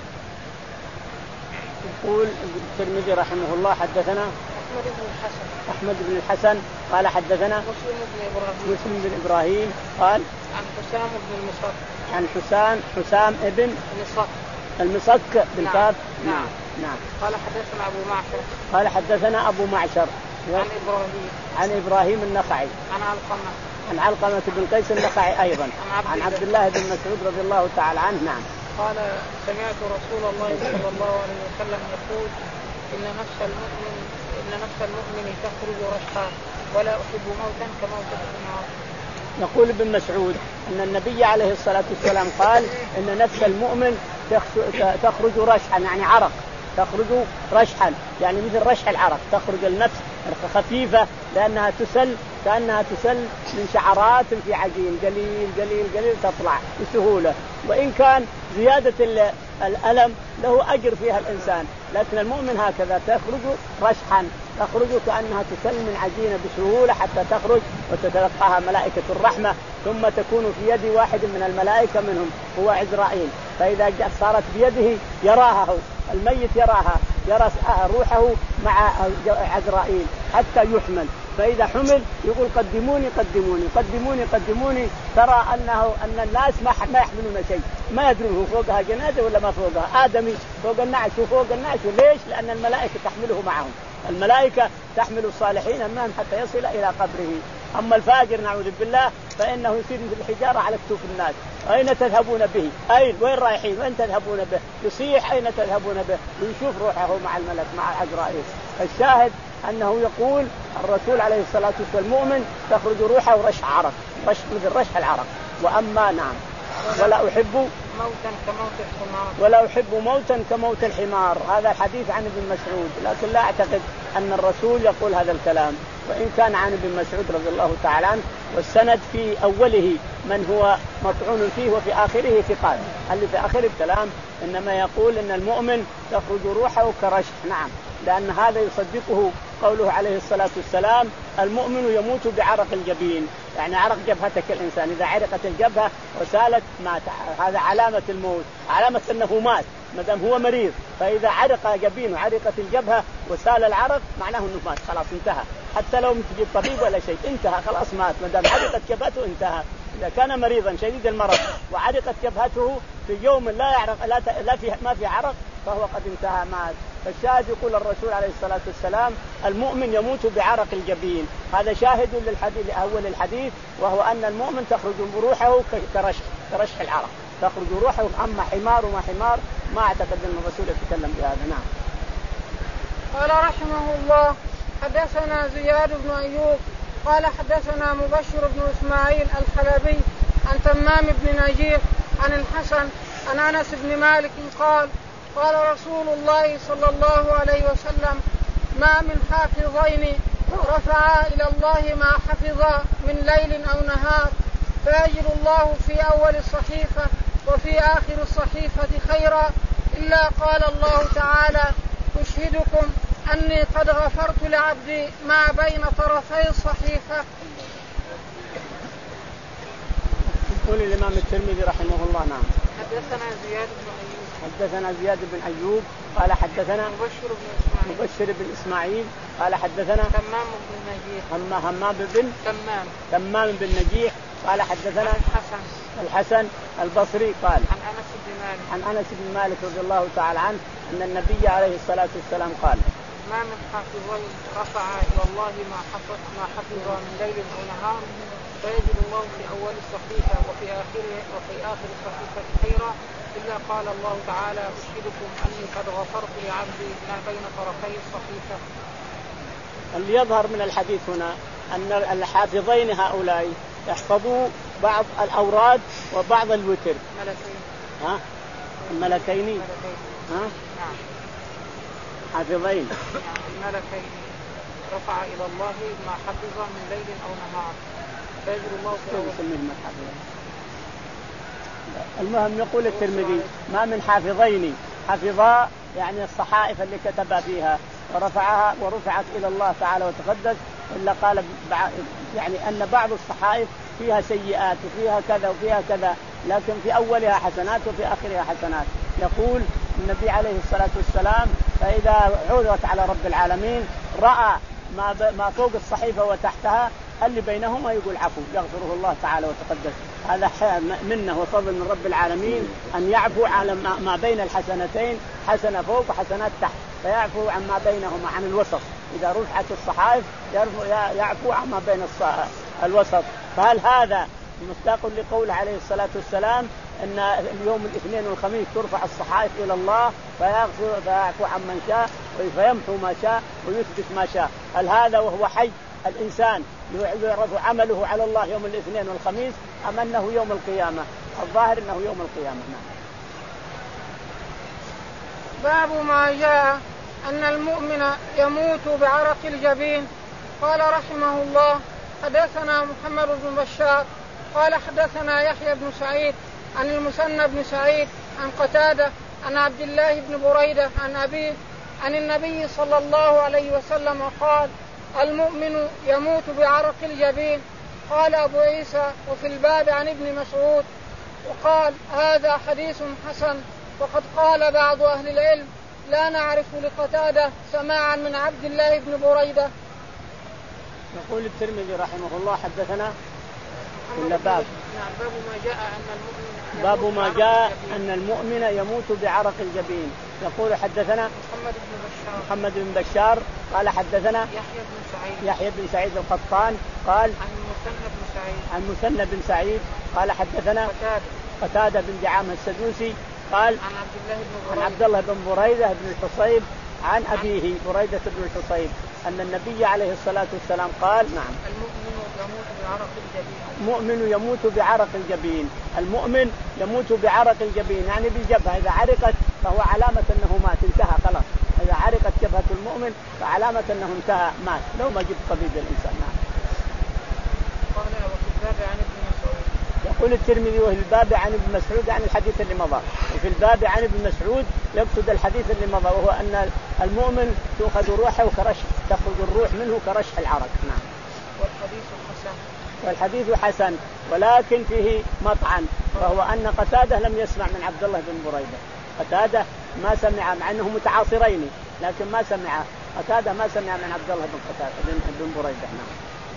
يقول الترمذي رحمه الله حدثنا أحمد بن الحسن أحمد بن الحسن قال حدثنا مسلم بن إبراهيم مسلم بن إبراهيم قال عن حسام بن المصك عن حسام حسام ابن المصك المصك بن كعب. نعم. نعم. نعم. قال حدثنا أبو معشر قال حدثنا أبو معشر عن إبراهيم عن إبراهيم النخعي عن علقمة عن علقمة بن قيس النخعي أيضا عن عبد الله بن مسعود رضي الله تعالى عنه. نعم. قال سمعت رسول الله صلى الله عليه وسلم يقول إن نفس المؤمن إن نفس المؤمن تخرج رشحا ولا أحب موتا كموت الحمار. يقول ابن مسعود أن النبي عليه الصلاة والسلام قال إن نفس المؤمن تخرج رشحا يعني عرق، تخرج رشحا يعني مثل رشح العرق، تخرج النفس خفيفة لأنها تسل كأنها تسل من شعرات في عجين قليل قليل قليل تطلع بسهولة، وإن كان زيادة الألم له أجر فيها الإنسان، لكن المؤمن هكذا تخرج رشحا، تخرج كأنها تسل من عجينة بسهولة حتى تخرج وتتلقاها ملائكة الرحمة، ثم تكون في يد واحد من الملائكة منهم هو عزرائيل، فإذا صارت بيده يراها هو الميت يراها يرى روحه مع عزرائيل حتى يحمل، فإذا حمل يقول قدموني قدموني قدموني قدموني، ترى أنه أن الناس ما ما يحملون شيء، ما يدرون هو فوقها جنازة ولا ما فوقها، آدمي فوق النعش وفوق النعش، ليش؟ لأن الملائكة تحمله معهم، الملائكة تحمل الصالحين معهم حتى يصل إلى قبره. أما الفاجر نعوذ بالله فإنه يصير الحجارة على كتوف الناس، أين تذهبون به؟ أين وين رايحين؟ وين تذهبون به؟ يصيح أين تذهبون به؟ ويشوف روحه مع الملك مع عزرائيل. الشاهد أنه يقول الرسول عليه الصلاة والسلام المؤمن تخرج روحه ورشح عرق، رش مثل رشح العرق. وأما نعم ولا أحب موتا كموت الحمار ولا أحب موتا كموت الحمار، هذا الحديث عن ابن مسعود، لكن لا أعتقد أن الرسول يقول هذا الكلام، وإن كان عن ابن مسعود رضي الله تعالى عنه، والسند في أوله من هو مطعون فيه وفي آخره ثقات، اللي في آخر الكلام إنما يقول إن المؤمن تخرج روحه كرشح، نعم، لأن هذا يصدقه قوله عليه الصلاة والسلام المؤمن يموت بعرق الجبين، يعني عرق جبهتك الإنسان إذا عرقت الجبهة وسالت مات، هذا علامة الموت، علامة أنه مات ما دام هو مريض، فإذا عرق جبينه عرقت الجبهة وسال العرق معناه أنه مات، خلاص انتهى، حتى لو تجيب طبيب ولا شيء انتهى خلاص مات، ما دام عرقت جبهته انتهى. إذا كان مريضا شديد المرض وعرقت جبهته في يوم لا يعرق لا, لا في ما في عرق فهو قد انتهى مات. فالشاهد يقول الرسول عليه الصلاة والسلام المؤمن يموت بعرق الجبين، هذا شاهد للحديث لأول الحديث، وهو أن المؤمن تخرج روحه كرشح كرشح العرق، تخرج روحه. أما حمار وما حمار ما أعتقد أن الرسول يتكلم بهذا. نعم. قال رحمه الله حدثنا زياد بن أيوب قال حدثنا مبشر بن إسماعيل الحلبي عن تمام بن نجيح عن الحسن عن أنس بن مالك قال قال رسول الله صلى الله عليه وسلم ما من حافظين رفعا إلى الله ما حفظا من ليل أو نهار فيجد الله في أول الصحيفة وفي آخر الصحيفة خيرا إلا قال الله تعالى أشهدكم أني قد غفرت لعبدي ما بين طرفي الصحيفة. يقول الإمام الترمذي رحمه الله. نعم. حدثنا زياد بن أيوب حدثنا زياد بن أيوب قال حدثنا مبشر بن إسماعيل مبشر بن إسماعيل قال حدثنا تمام بن نجيح هم همام بن تمام تمام بن نجيح قال حدثنا الحسن الحسن البصري قال عن أنس بن مالك عن أنس بن مالك رضي الله تعالى عنه أن النبي عليه الصلاة والسلام قال ما من حافظين رفع إلى الله ما حفظ ما حفظ من ليل أو نهار فيجد الله في أول الصحيفة وفي آخره وفي آخر الصحيفة خيرا إلا قال الله تعالى أشهدكم أني قد غفرت لعبدي ما بين طرفي الصحيفة. اللي يظهر من الحديث هنا أن الحافظين هؤلاء يحفظوا بعض الأوراد وبعض الوتر. ملكين. ها؟ الملكين. ملكين. ها؟ نعم. حافظين. نعم الملكين رفع إلى الله ما حفظ من ليل أو نهار فيجد الله في أول. المهم يقول الترمذي ما من حافظين حفظا يعني الصحائف اللي كتب فيها ورفعها ورفعت إلى الله تعالى وتقدس إلا قال يعني أن بعض الصحائف فيها سيئات وفيها كذا وفيها كذا لكن في أولها حسنات وفي آخرها حسنات. يقول النبي عليه الصلاة والسلام فإذا عرضت على رب العالمين رأى ما, ما فوق الصحيفة وتحتها اللي بينهما يقول عفو يغفره الله تعالى وتقدس. هذا منه وفضل من رب العالمين أن يعفو على ما بين الحسنتين حسنة فوق وحسنات تحت فيعفو عن ما بينهما عن الوسط. إذا رفعت الصحائف يعفو عن ما بين الوسط. فهل هذا مصداق لقول عليه الصلاة والسلام أن اليوم الاثنين والخميس ترفع الصحائف إلى الله فيغفر فيعفو عن من شاء ويمحو ما شاء ويثبت ما شاء. هل هذا وهو حي الإنسان يعرض عمله على الله يوم الاثنين والخميس أم أنه يوم القيامة؟ الظاهر أنه يوم القيامة. باب ما جاء أن المؤمن يموت بعرق الجبين. قال رحمه الله حدثنا محمد بن بشار قال حدثنا يحيى بن سعيد عن المثنى بن سعيد عن قتادة عن عبد الله بن بريدة عن أبيه عن النبي صلى الله عليه وسلم قال المؤمن يموت بعرق الجبين. قال أبو عيسى وفي الباب عن ابن مسعود وقال هذا حديث حسن. وقد قال بعض أهل العلم لا نعرف لقتادة سماعا من عبد الله بن بريدة. يقول الترمذي رحمه الله حدثنا كل باب باب ما جاء أن المؤمن باب ما جاء أن المؤمن يموت بعرق الجبين. يقول حدثنا محمد بن بشار محمد بن بشار قال حدثنا يحيى بن سعيد يحيى بن سعيد القطان قال عن المثنى بن سعيد عن مثنى بن سعيد قال حدثنا قتادة قتادة بن دعامة السدوسي قال عن عبد الله بن عن عبد الله بن بريدة بن الحصيب عن أبيه بريدة بن الحصيب أن النبي عليه الصلاة والسلام قال نعم المؤمن يموت بعرق الجبين. المؤمن يموت بعرق الجبين. المؤمن يموت بعرق الجبين يعني بالجبهة إذا عرقت فهو علامة أنه مات انتهى خلاص. إذا عرقت جبهة المؤمن فعلامة أنه انتهى مات لو ما جبت طبيب الإنسان. نعم. قال وفي الباب عن ابن مسعود. يقول الترمذي وفي الباب عن ابن مسعود عن الحديث اللي مضى. وفي الباب عن ابن مسعود يقصد الحديث اللي مضى وهو أن المؤمن تأخذ روحه كرشح تأخذ الروح منه كرشح العرق. نعم. والحديث حسن. والحديث حسن ولكن فيه مطعن وهو أن قتادة لم يسمع من عبد الله بن بريدة. قتادة ما سمع مع أنه متعاصرين لكن ما سمع قتادة ما سمع من عبد الله بن قتادة بن بريدة. نعم.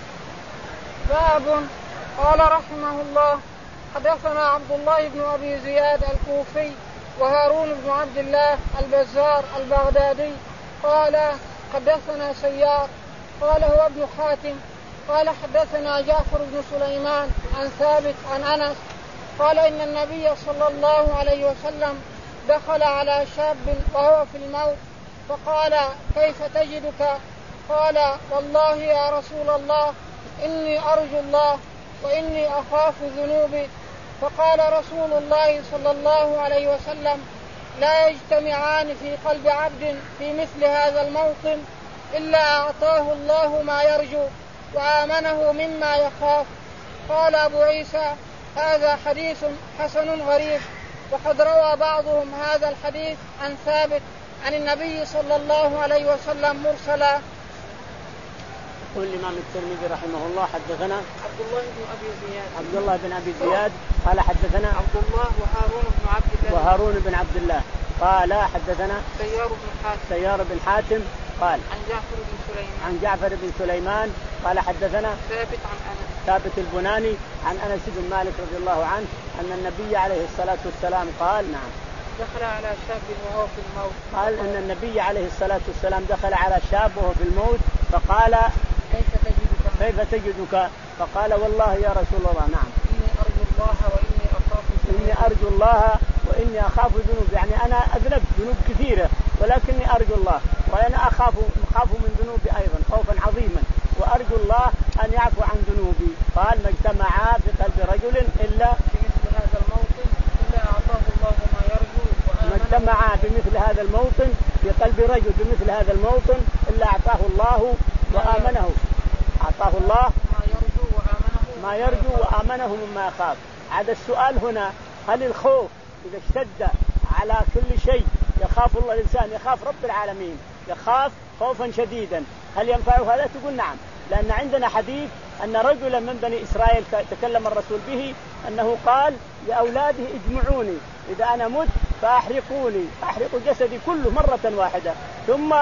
باب قال رحمه الله حدثنا عبد الله بن أبي زياد الكوفي وهارون بن عبد الله البزار البغدادي قال حدثنا سيار قال هو ابن خاتم قال حدثنا جعفر بن سليمان عن ثابت عن أنس قال إن النبي صلى الله عليه وسلم دخل على شاب وهو في الموت فقال كيف تجدك؟ قال والله يا رسول الله إني أرجو الله وإني أخاف ذنوبي. فقال رسول الله صلى الله عليه وسلم لا يجتمعان في قلب عبد في مثل هذا الموطن إلا أعطاه الله ما يرجو وآمنه مما يخاف. قال أبو عيسى هذا حديث حسن غريب. وقد روى بعضهم هذا الحديث عن ثابت عن النبي صلى الله عليه وسلم مرسلا. يقول الإمام الترمذي رحمه الله حدثنا عبد الله بن أبي زياد عبد الله بن أبي زياد قال حدثنا عبد الله وهارون بن عبد الله وهارون بن عبد الله قال حدثنا سيار بن حاتم سيار بن حاتم قال عن جعفر بن سليمان عن جعفر بن سليمان قال حدثنا ثابت عن أنس ثابت البناني عن أنس بن مالك رضي الله عنه أن النبي عليه الصلاة والسلام قال نعم دخل على شاب وهو في الموت. قال أن النبي عليه الصلاة والسلام دخل على شاب وهو في الموت فقال كيف تجدك؟ كيف تجدك؟ فقال والله يا رسول الله نعم إني أرجو الله وإني أخاف ذنوب. إني أرجو الله وإني أخاف ذنوب يعني أنا أذنبت ذنوب كثيرة ولكني أرجو الله وأنا أخاف أخاف من ذنوبي أيضا خوفا عظيما وأرجو الله أن يعفو عن ذنوبي. قال ما اجتمعا في قلب رجل إلا في مثل هذا الموطن إلا أعطاه الله ما يرجو ما اجتمعا بمثل هذا الموطن في قلب رجل بمثل هذا الموطن إلا أعطاه الله وآمنه أعطاه الله ما يرجو وآمنه ما يرجو وآمنه مما يخاف. عاد السؤال هنا هل الخوف إذا اشتد على كل شيء يخاف الله الإنسان يخاف رب العالمين يخاف خوفا شديدا هل ينفعه هذا؟ تقول نعم لأن عندنا حديث أن رجلا من بني إسرائيل تكلم الرسول به أنه قال لأولاده اجمعوني إذا أنا مت فأحرقوني أحرقوا جسدي كله مرة واحدة ثم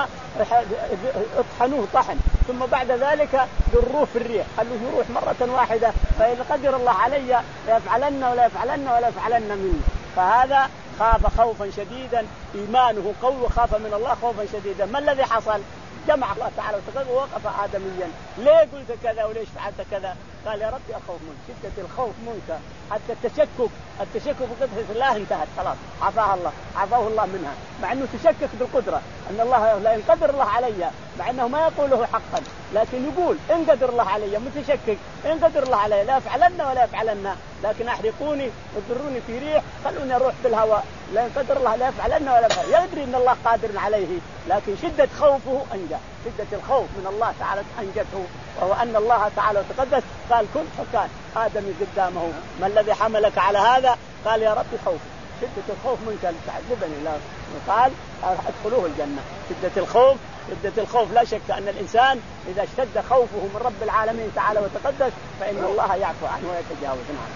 اطحنوه طحن ثم بعد ذلك ذروه في الريح خلوه يروح مرة واحدة فإذا قدر الله علي ليفعلن ولا يفعلن ولا يفعلن مني. فهذا خاف خوفا شديدا إيمانه قوي وخاف من الله خوفا شديدا. ما الذي حصل؟ جمع الله تعالى وتقال ووقف آدميا ليه قلت كذا وليش فعلت كذا؟ قال يا ربي أخوف منك، شدة الخوف منك حتى التشكك التشكك بقدرة الله انتهت خلاص، عفاها الله عفاه الله منها، مع أنه تشكك بالقدرة أن الله لا يقدر الله علي، مع أنه ما يقوله حقا، لكن يقول إن قدر الله علي، متشكك إن قدر الله علي لا يفعلن ولا يفعلن، لكن أحرقوني وضروني في ريح خلوني أروح بالهواء، لا يقدر الله لا يفعلن ولا يفعلن، يدري أن الله قادر عليه، لكن شدة خوفه أنجى، شدة الخوف من الله تعالى أنجته، وهو أن الله تعالى وتقدس قال كن فكان. آدم قدامه ما الذي حملك على هذا؟ قال يا ربي خوف، شدة الخوف منك تعذبني، لا قال ادخلوه الجنة. شدة الخوف شدة الخوف لا شك أن الإنسان إذا اشتد خوفه من رب العالمين تعالى وتقدس فإن الله يعفو عنه ويتجاوز عنه.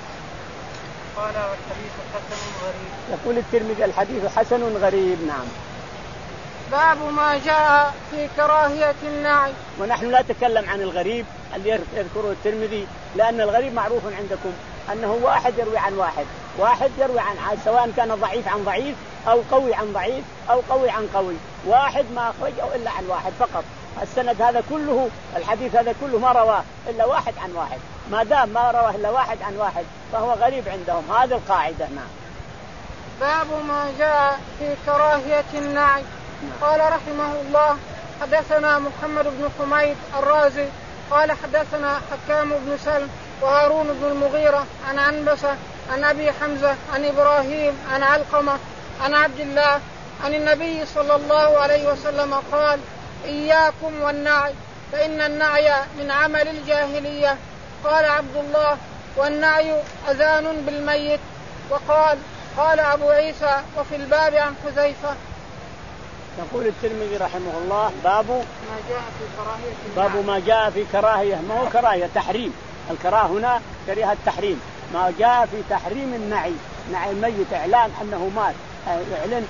قال والحديث حسن غريب. يقول الترمذي الحديث حسن غريب. نعم. باب ما جاء في كراهية النعي. ونحن لا نتكلم عن الغريب اللي يذكره الترمذي، لأن الغريب معروف عندكم أنه واحد يروي عن واحد، واحد يروي عن عاد سواء كان ضعيف عن ضعيف أو قوي عن ضعيف أو قوي عن قوي، واحد ما أخرجه إلا عن واحد فقط. السند هذا كله الحديث هذا كله ما رواه إلا واحد عن واحد، ما دام ما رواه إلا واحد عن واحد فهو غريب عندهم، هذه القاعدة. نعم. باب ما جاء في كراهية النعي. قال رحمه الله حدثنا محمد بن حميد الرازي قال حدثنا حكام بن سلم وهارون بن المغيرة عن عنبسة عن أبي حمزة عن إبراهيم عن علقمة عن عبد الله عن النبي صلى الله عليه وسلم قال إياكم والنعي فإن النعي من عمل الجاهلية. قال عبد الله والنعي أذان بالميت. وقال قال أبو عيسى وفي الباب عن حذيفة. يقول الترمذي رحمه الله باب ما جاء في كراهية باب ما جاء في كراهية، ما هو كراهية تحريم، الكراهة هنا كريه التحريم، ما جاء في تحريم النعي، نعي الميت إعلان أنه مات، يعلن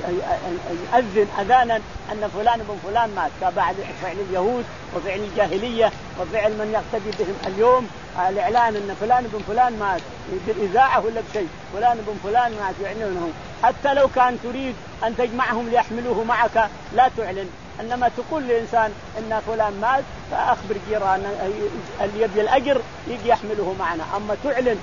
يؤذن أذانا أن فلان بن فلان مات، كبعد فعل اليهود وفعل الجاهلية وفعل من يقتدي بهم اليوم، الإعلان أن فلان بن فلان مات بالإذاعة ولا بشيء، فلان بن فلان مات يعلنونه، حتى لو كان تريد أن تجمعهم ليحملوه معك لا تعلن، إنما تقول للإنسان إن فلان مات فأخبر جيران اللي يبي الأجر يجي يحمله معنا، أما تعلن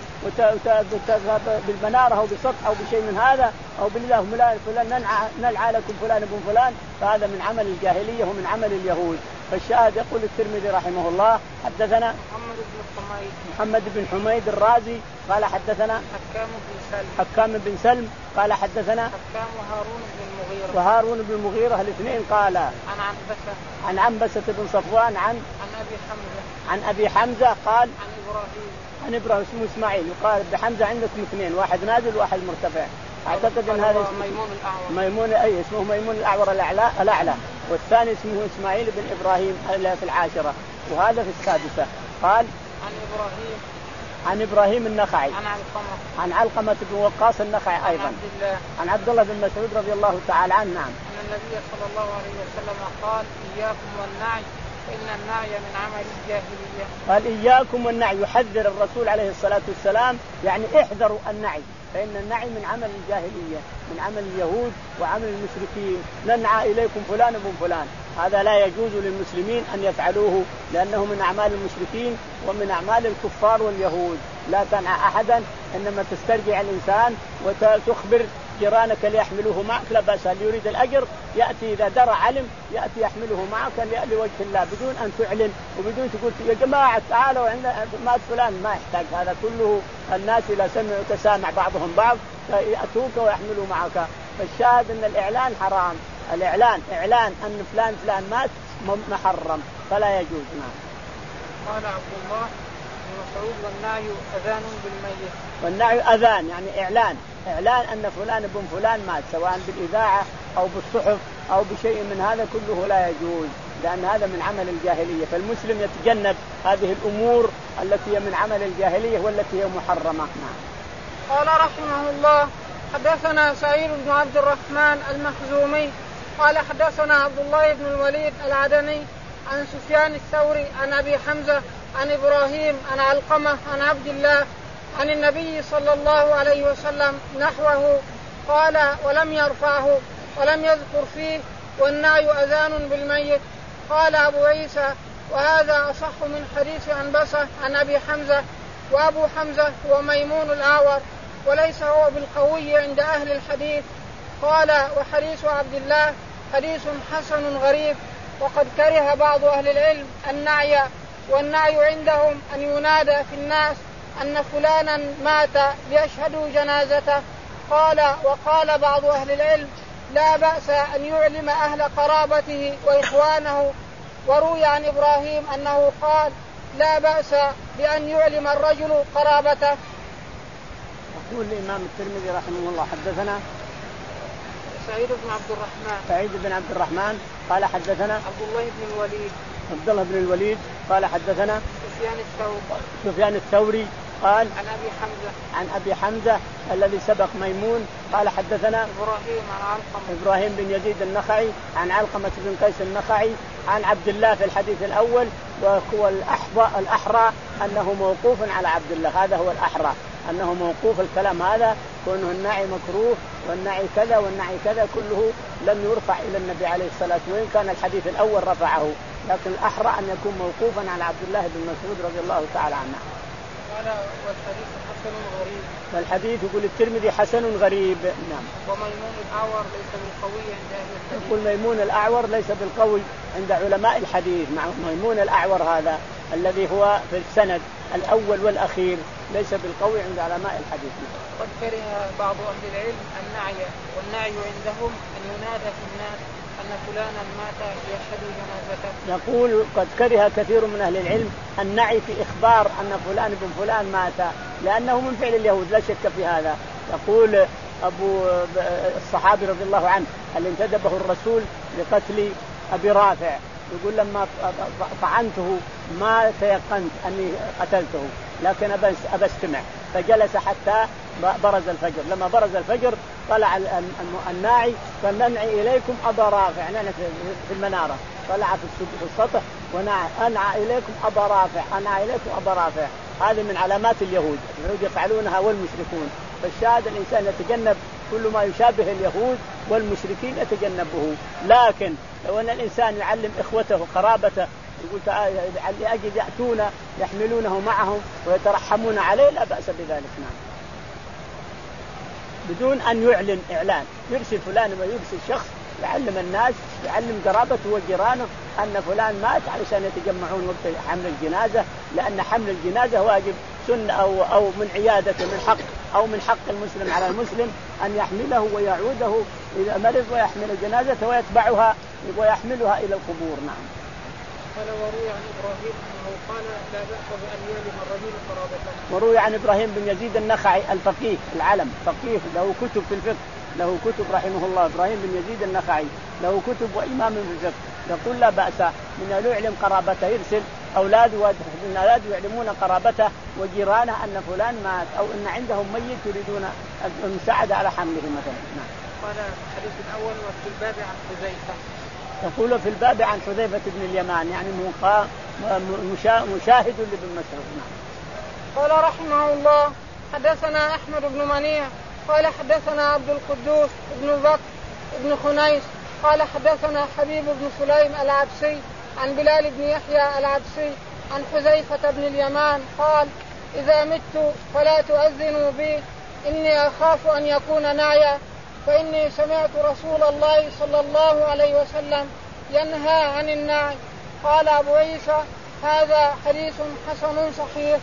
بالمنارة أو بسطح أو بشيء من هذا أو بالله فلان نلعى لكم فلان بن فلان، فهذا من عمل الجاهلية ومن عمل اليهود. فالشاهد يقول الترمذي رحمه الله حدثنا محمد بن حميد محمد بن حميد الرازي قال حدثنا حكام بن سلم حكام بن سلم قال حدثنا حكام وهارون بن المغيرة وهارون بن المغيرة الاثنين قال عن عنبسة عن عنبسة بن صفوان عن عن أبي حمزة عن أبي حمزة قال عن إبراهيم عن إبراهيم اسمه إسماعيل، يقال بحمزة عندكم اثنين، واحد نازل وواحد مرتفع، أعتقد أن هذا ميمون الأعور ميمون أي اسمه ميمون الأعور الأعلى الأعلى، والثاني اسمه إسماعيل بن إبراهيم في العاشرة، وهذا في السادسة. قال عن إبراهيم عن إبراهيم النخعي عن علقمة عن علقمة بن وقاص النخعي أيضا عن عبد الله عن عبد الله بن مسعود رضي الله تعالى عنه. نعم. أن النبي صلى الله عليه وسلم قال إياكم والنعي فإن النعي من عمل الجاهلية. قال إياكم والنعي، يحذر الرسول عليه الصلاة والسلام، يعني احذروا النعي، فإن النعي من عمل الجاهلية، من عمل اليهود وعمل المشركين، ننعى إليكم فلان بن فلان، هذا لا يجوز للمسلمين أن يفعلوه لأنه من أعمال المشركين ومن أعمال الكفار واليهود. لا تنعى أحدا، إنما تسترجع الإنسان وتخبر جيرانك ليحملوه معك لا بأس، اللي يريد الأجر يأتي إذا درى علم يأتي يحمله معك لوجه الله بدون أن تعلن وبدون تقول يا جماعة تعالوا عندنا مات فلان، ما يحتاج هذا كله، الناس إذا سمعوا تسامع بعضهم بعض يأتوك ويحملوا معك. فالشاهد أن الإعلان حرام، الإعلان إعلان أن فلان فلان مات محرم فلا يجوز. نعم. قال عبد الله بن مسعود والنعي أذان بالميت. والنعي أذان يعني إعلان، إعلان أن فلان بن فلان مات، سواء بالإذاعة أو بالصحف أو بشيء من هذا كله لا يجوز، لأن هذا من عمل الجاهلية، فالمسلم يتجنب هذه الأمور التي هي من عمل الجاهلية والتي هي محرمة. نعم. قال رحمه الله حدثنا سعيد بن عبد الرحمن المخزومي قال حدثنا عبد الله بن الوليد العدني عن سفيان الثوري عن أبي حمزة عن إبراهيم عن علقمة عن عبد الله عن النبي صلى الله عليه وسلم نحوه قال ولم يرفعه ولم يذكر فيه والنعي أذان بالميت. قال أبو عيسى وهذا أصح من حديث عنبسة عن أبي حمزة. وأبو حمزة هو ميمون الأعور وليس هو بالقوي عند أهل الحديث. قال وحديث عبد الله حديث حسن غريب. وقد كره بعض أهل العلم النعي، والنعي عندهم أن ينادى في الناس أن فلانا مات ليشهدوا جنازته. قال وقال بعض أهل العلم لا بأس أن يعلم أهل قرابته وإخوانه. وروي عن إبراهيم أنه قال لا بأس بأن يعلم الرجل قرابته. يقول الإمام الترمذي رحمه الله حدثنا سعيد بن عبد الرحمن سعيد بن عبد الرحمن قال حدثنا عبد الله بن الوليد عبد الله بن الوليد قال حدثنا سفيان الثوري سفيان الثوري قال عن أبي حمزة عن أبي حمزة الذي سبق ميمون قال حدثنا إبراهيم عن علقمة إبراهيم بن يزيد النخعي عن علقمة بن قيس النخعي عن عبد الله في الحديث الأول. وهو الأحرى الأحرى أنه موقوف على عبد الله، هذا هو الأحرى أنه موقوف الكلام هذا، كونه النعي مكروه والنعي كذا والنعي كذا كله لم يرفع إلى النبي عليه الصلاة والسلام، وإن كان الحديث الأول رفعه، لكن الأحرى أن يكون موقوفا على عبد الله بن مسعود رضي الله تعالى عنه. قال والحديث حسن غريب. والحديث يقول الترمذي حسن غريب. نعم. وميمون الأعور ليس بالقوي عند أهل الحديث. يقول ميمون الأعور ليس بالقوي عند علماء الحديث. مع ميمون الأعور هذا الذي هو في السند الأول والأخير ليس بالقوي عند علماء الحديث. قد كره بعض أهل العلم النعي، والنعي عندهم أن ينادى في الناس أن فلانا مات ليشهدوا جنازته. يقول قد كره كثير من أهل العلم النعي في إخبار أن فلان بن فلان مات، لأنه من فعل اليهود لا شك في هذا. يقول أبو الصحابي رضي الله عنه اللي انتدبه الرسول لقتل أبي رافع، يقول لما طعنته ما تيقنت أني قتلته لكن أبى استمع، فجلس حتى برز الفجر. لما برز الفجر طلع الناعي فننعي إليكم أبا رافع، نحن في المنارة طلع في السطح ونعى أنعى إليكم أبا رافع أنعى إليكم أبا رافع. هذه من علامات اليهود، اليهود يفعلونها والمشركون، فالشاهد الإنسان يتجنب كل ما يشابه اليهود والمشركين يتجنبه. لكن لو أن الإنسان يعلم إخوته قرابته يقول لأجل يأتون يحملونه معهم ويترحمون عليه لا بأس بذلك. نعم. بدون أن يعلن إعلان، يرسل فلان ويرسل شخص يعلم الناس يعلم قرابته وجيرانه أن فلان مات علشان يتجمعون وقت حمل الجنازة، لأن حمل الجنازة واجب سنة أو أو من عيادته من حق أو من حق المسلم على المسلم أن يحمله ويعوده إذا مرض ويحمل الجنازة ويتبعها ويحملها إلى القبور. نعم. قال وروي عن إبراهيم أنه قال لا بأس بأن يعلم الرجل قرابته. وروي عن إبراهيم بن يزيد النخعي الفقيه العلم فقيه له كتب في الفقه، له كتب رحمه الله. إبراهيم بن يزيد النخعي له كتب وإمام في الفقه، يقول لا بأس من أن يعلم قرابته، يرسل أولاده وأن أولاده يعلمون قرابته وجيرانه أن فلان مات أو أن عندهم ميت يريدون المساعدة على حمله مثلا. نعم. قال الحديث الأول وفي الباب عن حذيفة. يقول في الباب عن حذيفة بن اليمان يعني مشاهد لابن مسعود. نعم. قال رحمه الله حدثنا أحمد بن منيع قال حدثنا عبد القدوس بن بكر بن خنيس قال حدثنا حبيب بن سليم العبسي عن بلال بن يحيى العبسي عن حذيفة بن اليمان قال إذا مت فلا تؤذنوا بي إني أخاف أن يكون نعيا، فإني سمعت رسول الله صلى الله عليه وسلم ينهى عن النعي. قال أبو عيسى هذا حديث حسن صحيح.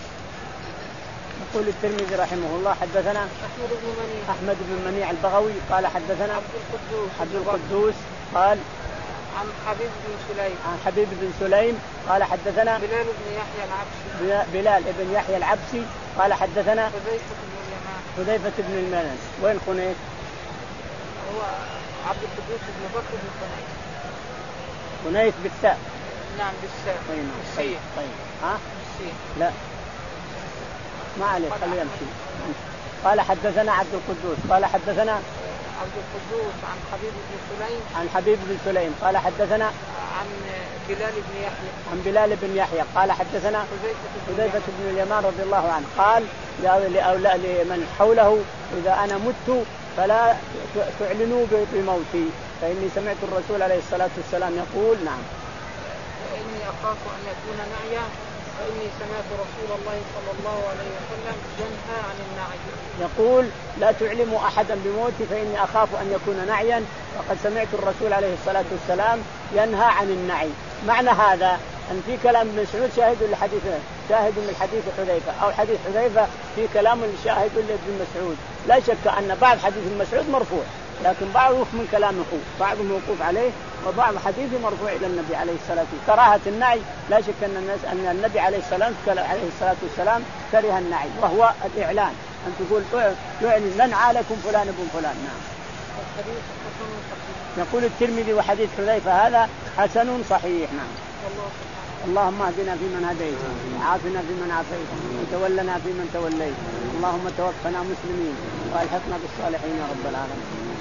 يقول الترمذي رحمه الله حدثنا أحمد بن منيع أحمد بن منيع البغوي قال حدثنا عبد القدوس عبد القدوس قال عن حبيب بن سليم عن حبيب بن سليم قال حدثنا بلال بن يحيى العبسي بلال بن يحيى العبسي قال حدثنا حذيفة بن اليمان حذيفة بن اليمان. وين خنيس؟ هو عبد القدوس بن بكر بن خنيس. خنيس بالتاء. نعم بالساء. طيب بالسين. طيب ها؟ بالسين. لا ما عليه خليه يمشي. قال حدثنا عبد القدوس قال حدثنا عبد القدوس عن حبيب بن سليم عن حبيب بن سليم قال حدثنا عن بلال بن يحيى عن بلال بن يحيى قال حدثنا حذيفة بن اليمان رضي الله عنه قال لأولاد لمن حوله إذا أنا مت فلا تعلنوا بموتي فإني سمعت الرسول عليه الصلاة والسلام يقول. نعم. فإني أخاف أن يكون نعيا فإني سمعت رسول الله صلى الله عليه وسلم ينهى عن النعي. يقول لا تعلموا أحدا بموتي فإني أخاف أن يكون نعيا وقد سمعت الرسول عليه الصلاة والسلام ينهى عن النعي. معنى هذا أن في كلام ابن مسعود شاهد للحديث شاهد من حديث حذيفة أو حديث حذيفة في كلام شاهد لابن مسعود. لا شك أن بعض حديث ابن مسعود مرفوع لكن بعضه من كلامه بعضه موقوف عليه وبعض حديثه مرفوع إلى النبي عليه الصلاة والسلام. كراهة النعي لا شك أن الناس أن النبي عليه السلام عليه الصلاة والسلام كره النعي وهو الإعلان أن تقول يعني ننعى لكم فلان ابن فلان. نعم. يقول الترمذي وحديث حذيفة هذا حسن صحيح. نعم. اللهم اهدنا فيمن هديت وعافنا فيمن عافيت وتولنا فيمن توليت اللهم توفنا مسلمين والحقنا بالصالحين يا رب العالمين.